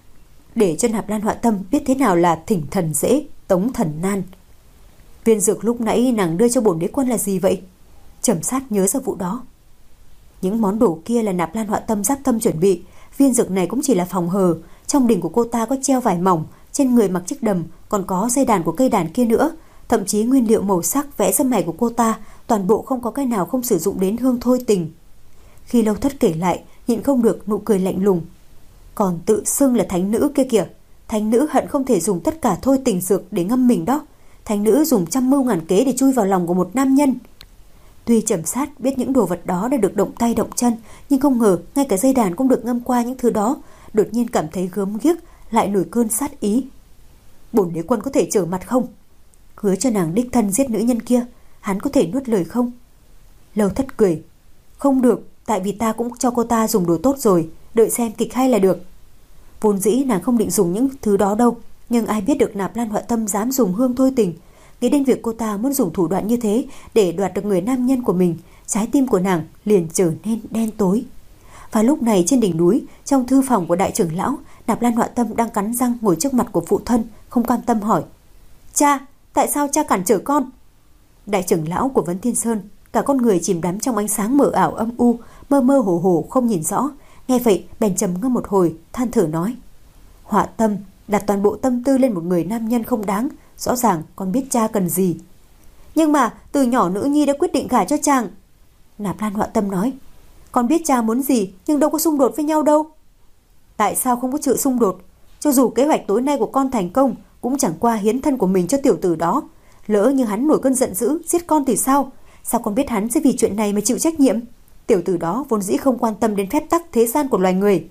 Để cho Nạp Lan Họa Tâm biết thế nào là thỉnh thần dễ, tống thần nan. Viên dược lúc nãy nàng đưa cho bổn đế quân là gì vậy? Trầm Sát nhớ ra vụ đó. Những món đồ kia là Nạp Lan Họa Tâm giáp tâm chuẩn bị, viên dược này cũng chỉ là phòng hờ. Trong đỉnh của cô ta có treo vải mỏng, trên người mặc chiếc đầm, còn có dây đàn của cây đàn kia nữa. Thậm chí nguyên liệu màu sắc vẽ ra mày của cô ta, toàn bộ không có cái nào không sử dụng đến hương thôi tình. Khi Lâu Thất kể lại, nhịn không được nụ cười lạnh lùng. Còn tự xưng là thánh nữ kia kìa. Thánh nữ hận không thể dùng tất cả thôi tình dược để ngâm mình đó. Thánh nữ dùng trăm mưu ngàn kế để chui vào lòng của một nam nhân. Tuy Trầm Sát biết những đồ vật đó đã được động tay động chân, nhưng không ngờ ngay cả dây đàn cũng được ngâm qua những thứ đó. Đột nhiên cảm thấy gớm ghiếc, lại nổi cơn sát ý. Bổn đế quân có thể trở mặt không? Hứa cho nàng đích thân giết nữ nhân kia, hắn có thể nuốt lời không? Lâu Thất cười. Không được, tại vì ta cũng cho cô ta dùng đồ tốt rồi, đợi xem kịch hay là được. Vốn dĩ nàng không định dùng những thứ đó đâu, nhưng ai biết được Nạp Lan Họa Tâm dám dùng hương thôi tình. Nghĩ đến việc cô ta muốn dùng thủ đoạn như thế để đoạt được người nam nhân của mình, trái tim của nàng liền trở nên đen tối. Và lúc này trên đỉnh núi, trong thư phòng của đại trưởng lão, Nạp Lan Họa Tâm đang cắn răng ngồi trước mặt của phụ thân, không cam tâm hỏi: Cha, tại sao cha cản trở con? Đại trưởng lão của Vấn Thiên Sơn, cả con người chìm đắm trong ánh sáng mờ ảo âm u, mơ mơ hồ hồ không nhìn rõ. Nghe vậy bèn trầm ngâm một hồi, than thở nói: Họa Tâm đặt toàn bộ tâm tư lên một người nam nhân không đáng, rõ ràng con biết cha cần gì. Nhưng mà từ nhỏ nữ nhi đã quyết định gả cho chàng. Nạp Lan Họa Tâm nói: Con biết cha muốn gì, nhưng đâu có xung đột với nhau đâu. Tại sao không có sự xung đột? Cho dù kế hoạch tối nay của con thành công, cũng chẳng qua hiến thân của mình cho tiểu tử đó. Lỡ như hắn nổi cơn giận dữ giết con thì sao? Sao con biết hắn sẽ vì chuyện này mà chịu trách nhiệm? Tiểu tử đó vốn dĩ không quan tâm đến phép tắc thế gian của loài người.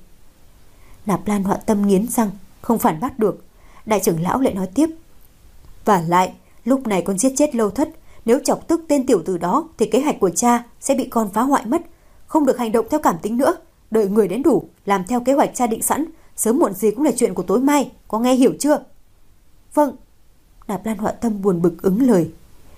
Nạp Lan Họa Tâm nghiến răng, không phản bác được. Đại trưởng lão lại nói tiếp: Và lại, lúc này con giết chết Lâu Thất, nếu chọc tức tên tiểu tử đó thì kế hoạch của cha sẽ bị con phá hoại mất. Không được hành động theo cảm tính nữa, đợi người đến đủ, làm theo kế hoạch cha định sẵn, sớm muộn gì cũng là chuyện của tối mai, có nghe hiểu chưa? Vâng. Nạp Lan Họa Tâm buồn bực ứng lời.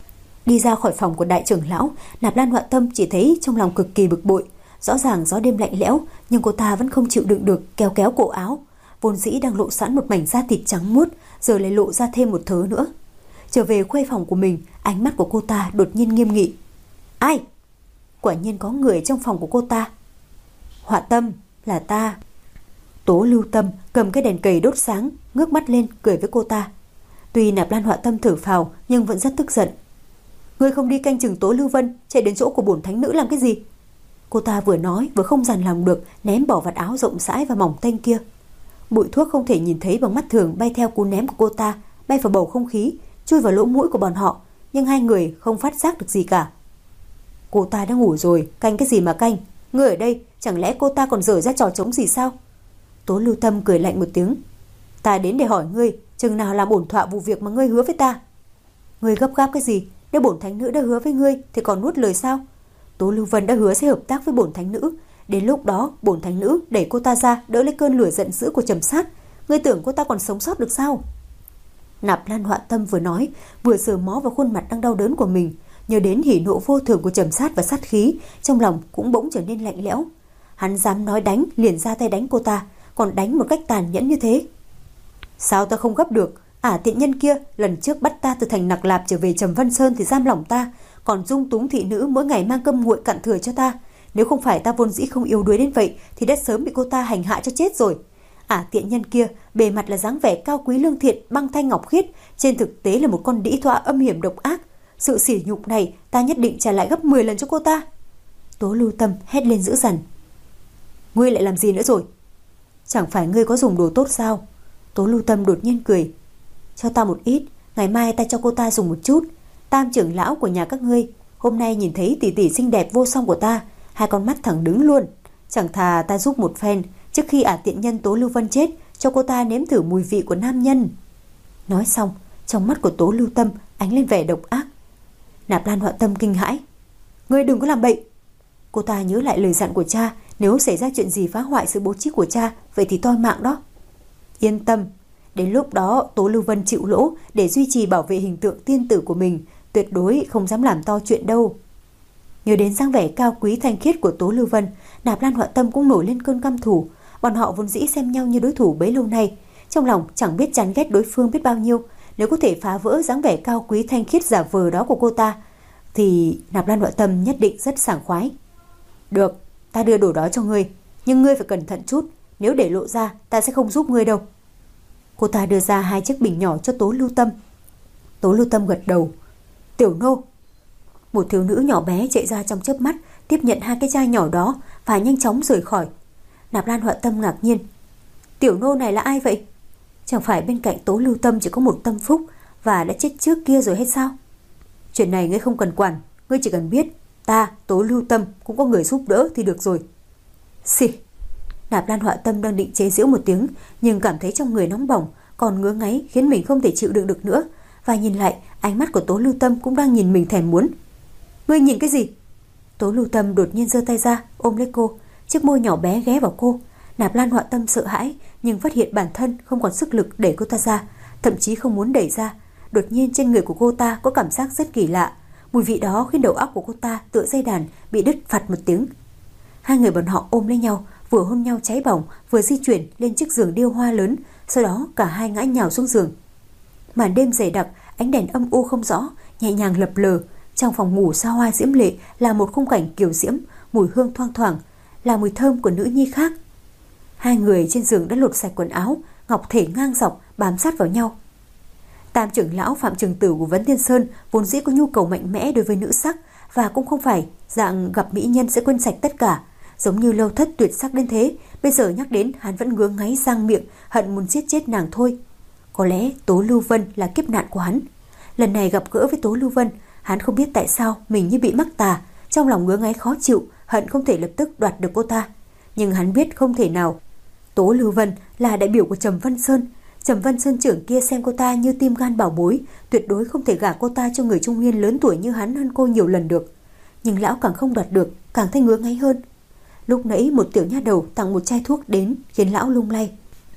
Đi ra khỏi phòng của đại trưởng lão, Nạp Lan Họa Tâm chỉ thấy trong lòng cực kỳ bực bội. Rõ ràng gió đêm lạnh lẽo, nhưng cô ta vẫn không chịu đựng được, kéo kéo cổ áo. Vốn dĩ đang lộ sẵn một mảnh da thịt trắng muốt, giờ lại lộ ra thêm một thớ nữa. Trở về khuê phòng của mình, ánh mắt của cô ta đột nhiên nghiêm nghị. Ai? Quả nhiên có người trong phòng của cô ta. Họa Tâm, là ta. Tố Lưu Tâm cầm cái đèn cầy đốt sáng, ngước mắt lên cười với cô ta. Tuy Nạp Lan Họa Tâm thở phào nhưng vẫn rất tức giận. Ngươi không đi canh chừng Tố Lưu Vân, chạy đến chỗ của bổn thánh nữ làm cái gì? Cô ta vừa nói vừa không dằn lòng được, ném bỏ vạt áo rộng rãi và mỏng tênh kia. Bụi thuốc không thể nhìn thấy bằng mắt thường bay theo cú ném của cô ta, bay vào bầu không khí, chui vào lỗ mũi của bọn họ, nhưng hai người không phát giác được gì cả. Cô ta đã ngủ rồi, canh cái gì mà canh? Ngươi ở đây, chẳng lẽ cô ta còn dở ra trò trống gì sao? Tố Lưu Tâm cười lạnh một tiếng. Ta đến để hỏi ngươi, chừng nào làm ổn thỏa vụ việc mà ngươi hứa với ta? Ngươi gấp gáp cái gì? Nếu bổn thánh nữ đã hứa với ngươi thì còn nuốt lời sao? Tố Lưu Vân đã hứa sẽ hợp tác với bổn thánh nữ. Đến lúc đó bổn thánh nữ đẩy cô ta ra, đỡ lấy cơn lửa giận dữ của Trầm Sát. Ngươi tưởng cô ta còn sống sót được sao? Nạp Lan Họa Tâm vừa nói vừa sờ mó vào khuôn mặt đang đau đớn của mình, nhớ đến hỉ nộ vô thường của Trầm Sát và sát khí, trong lòng cũng bỗng trở nên lạnh lẽo. Hắn dám nói đánh liền ra tay đánh cô ta, còn đánh một cách tàn nhẫn như thế. Sao ta không gấp được? Ả tiện nhân kia lần trước bắt ta từ thành Nặc Lạp trở về Trầm Vân Sơn thì giam lỏng ta, còn dung túng thị nữ mỗi ngày mang cơm nguội cặn thừa cho ta. Nếu không phải ta vốn dĩ không yếu đuối đến vậy thì đã sớm bị cô ta hành hạ cho chết rồi. Ả tiện nhân kia bề mặt là dáng vẻ cao quý lương thiện, băng thanh ngọc khiết, trên thực tế là một con đĩ thoa âm hiểm độc ác. Sự sỉ nhục này ta nhất định trả lại gấp mười lần cho cô ta. Tố Lưu Tâm hét lên dữ dằn. Ngươi lại làm gì nữa rồi? Chẳng phải ngươi có dùng đồ tốt sao? Tố Lưu Tâm đột nhiên cười. Cho ta một ít, ngày mai ta cho cô ta dùng một chút. Tam trưởng lão của nhà các ngươi hôm nay nhìn thấy tỷ tỷ xinh đẹp vô song của ta, hai con mắt thẳng đứng luôn. Chẳng thà ta giúp một phen, trước khi ả tiện nhân Tố Lưu Vân chết, cho cô ta nếm thử mùi vị của nam nhân. Nói xong, trong mắt của Tố Lưu Tâm ánh lên vẻ độc ác. Nạp Lan Họa Tâm kinh hãi. Ngươi đừng có làm bậy. Cô ta nhớ lại lời dặn của cha, nếu xảy ra chuyện gì phá hoại sự bố trí của cha, vậy thì toi mạng đó. Yên tâm, đến lúc đó Tố Lưu Vân chịu lỗ để duy trì bảo vệ hình tượng tiên tử của mình, tuyệt đối không dám làm to chuyện đâu. Nhớ đến dáng vẻ cao quý thanh khiết của Tố Lưu Vân, Nạp Lan Họa Tâm cũng nổi lên cơn căm thù. Bọn họ vốn dĩ xem nhau như đối thủ bấy lâu nay, trong lòng chẳng biết chán ghét đối phương biết bao nhiêu. Nếu có thể phá vỡ dáng vẻ cao quý thanh khiết giả vờ đó của cô ta, thì Nạp Lan Họa Tâm nhất định rất sảng khoái. Được, ta đưa đồ đó cho ngươi, nhưng ngươi phải cẩn thận chút, nếu để lộ ra ta sẽ không giúp ngươi đâu. Cô ta đưa ra hai chiếc bình nhỏ cho Tố Lưu Tâm. Tố Lưu Tâm gật đầu. Tiểu nô. Một thiếu nữ nhỏ bé chạy ra trong chớp mắt, tiếp nhận hai cái chai nhỏ đó và nhanh chóng rời khỏi. Nạp Lan Họa Tâm ngạc nhiên. Tiểu nô này là ai vậy? Chẳng phải bên cạnh Tố Lưu Tâm chỉ có một Tâm Phúc và đã chết trước kia rồi hay sao? Chuyện này ngươi không cần quản, ngươi chỉ cần biết ta, Tố Lưu Tâm cũng có người giúp đỡ thì được rồi. Xì. Nạp Lan Họa Tâm đang định chế giễu một tiếng, nhưng cảm thấy trong người nóng bỏng, còn ngứa ngáy khiến mình không thể chịu đựng được nữa, và nhìn lại, ánh mắt của Tố Lưu Tâm cũng đang nhìn mình thèm muốn. Ngươi nhìn cái gì? Tố Lưu Tâm đột nhiên giơ tay ra, ôm lấy cô, chiếc môi nhỏ bé ghé vào cô. Nạp Lan Họa Tâm sợ hãi, nhưng phát hiện bản thân không còn sức lực đẩy cô ta ra, thậm chí không muốn đẩy ra. Đột nhiên trên người của cô ta có cảm giác rất kỳ lạ, mùi vị đó khiến đầu óc của cô ta tựa dây đàn bị đứt phặt một tiếng. Hai người bọn họ ôm lấy nhau, vừa hôn nhau cháy bỏng, vừa di chuyển lên chiếc giường điêu hoa lớn, sau đó cả hai ngã nhào xuống giường. Màn đêm dày đặc, ánh đèn âm u không rõ, nhẹ nhàng lập lờ. Trong phòng ngủ xa hoa diễm lệ là một khung cảnh kiều diễm, mùi hương thoang thoảng, là mùi thơm của nữ nhi khác. Hai người trên giường đã lột sạch quần áo, ngọc thể ngang dọc bám sát vào nhau. Tam trưởng lão Phạm Trường Tử của Vấn Thiên Sơn vốn dĩ có nhu cầu mạnh mẽ đối với nữ sắc, và cũng không phải dạng gặp mỹ nhân sẽ quên sạch tất cả, giống như Lâu Thất tuyệt sắc đến thế. Bây giờ nhắc đến hắn vẫn ngứa ngáy răng miệng, hận muốn giết chết nàng thôi. Có lẽ Tố Lưu Vân là kiếp nạn của hắn. Lần này gặp gỡ với Tố Lưu Vân, hắn không biết tại sao mình như bị mắc tà, trong lòng ngứa ngáy khó chịu, hận không thể lập tức đoạt được cô ta. Nhưng hắn biết không thể nào. Tố Lưu Vân là đại biểu của Trầm Vân Sơn. Trầm Vân Sơn trưởng kia xem cô ta như tim gan bảo bối, tuyệt đối không thể gả cô ta cho người trung niên lớn tuổi như hắn hơn cô nhiều lần được. Nhưng lão càng không đoạt được, càng thấy ngứa ngáy hơn. Lúc nãy một tiểu nha đầu tặng một chai thuốc đến khiến lão lung lay.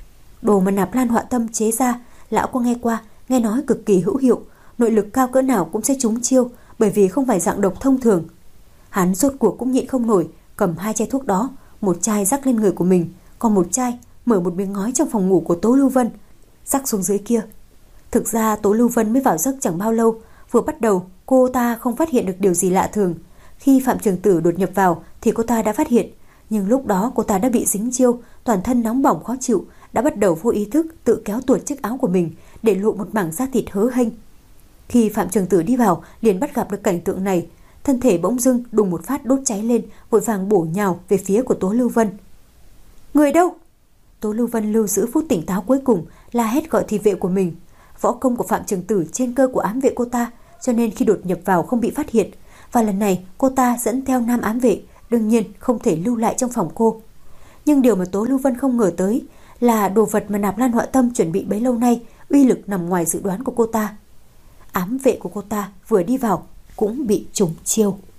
Đồ mà Nạp Lan Họa Tâm chế ra, lão có nghe qua, nghe nói cực kỳ hữu hiệu, nội lực cao cỡ nào cũng sẽ trúng chiêu, bởi vì không phải dạng độc thông thường. Hắn rốt cuộc cũng nhịn không nổi, cầm hai chai thuốc đó, một chai rắc lên người của mình, còn một chai mở một miếng ngói trong phòng ngủ của Tố Lưu Vân, rắc xuống dưới kia. Thực ra Tố Lưu Vân mới vào giấc chẳng bao lâu, vừa bắt đầu cô ta không phát hiện được điều gì lạ thường. Khi Phạm Trường Tử đột nhập vào thì cô ta đã phát hiện, nhưng lúc đó cô ta đã bị dính chiêu, toàn thân nóng bỏng khó chịu, đã bắt đầu vô ý thức tự kéo tuột chiếc áo của mình để lộ một mảng da thịt hớ hênh. Khi Phạm Trường Tử đi vào liền bắt gặp được cảnh tượng này, thân thể bỗng dưng đùng một phát đốt cháy lên, vội vàng bổ nhào về phía của Tố Lưu Vân. Người đâu? Tố Lưu Vân lưu giữ phút tỉnh táo cuối cùng, la hét gọi thị vệ của mình. Võ công của Phạm Trường Tử trên cơ của ám vệ cô ta, cho nên khi đột nhập vào không bị phát hiện. Và lần này cô ta dẫn theo nam ám vệ, đương nhiên không thể lưu lại trong phòng cô. Nhưng điều mà Tố Lưu Vân không ngờ tới là đồ vật mà Nạp Lan Họa Tâm chuẩn bị bấy lâu nay uy lực nằm ngoài dự đoán của cô ta. Ám vệ của cô ta vừa đi vào cũng bị trúng chiêu.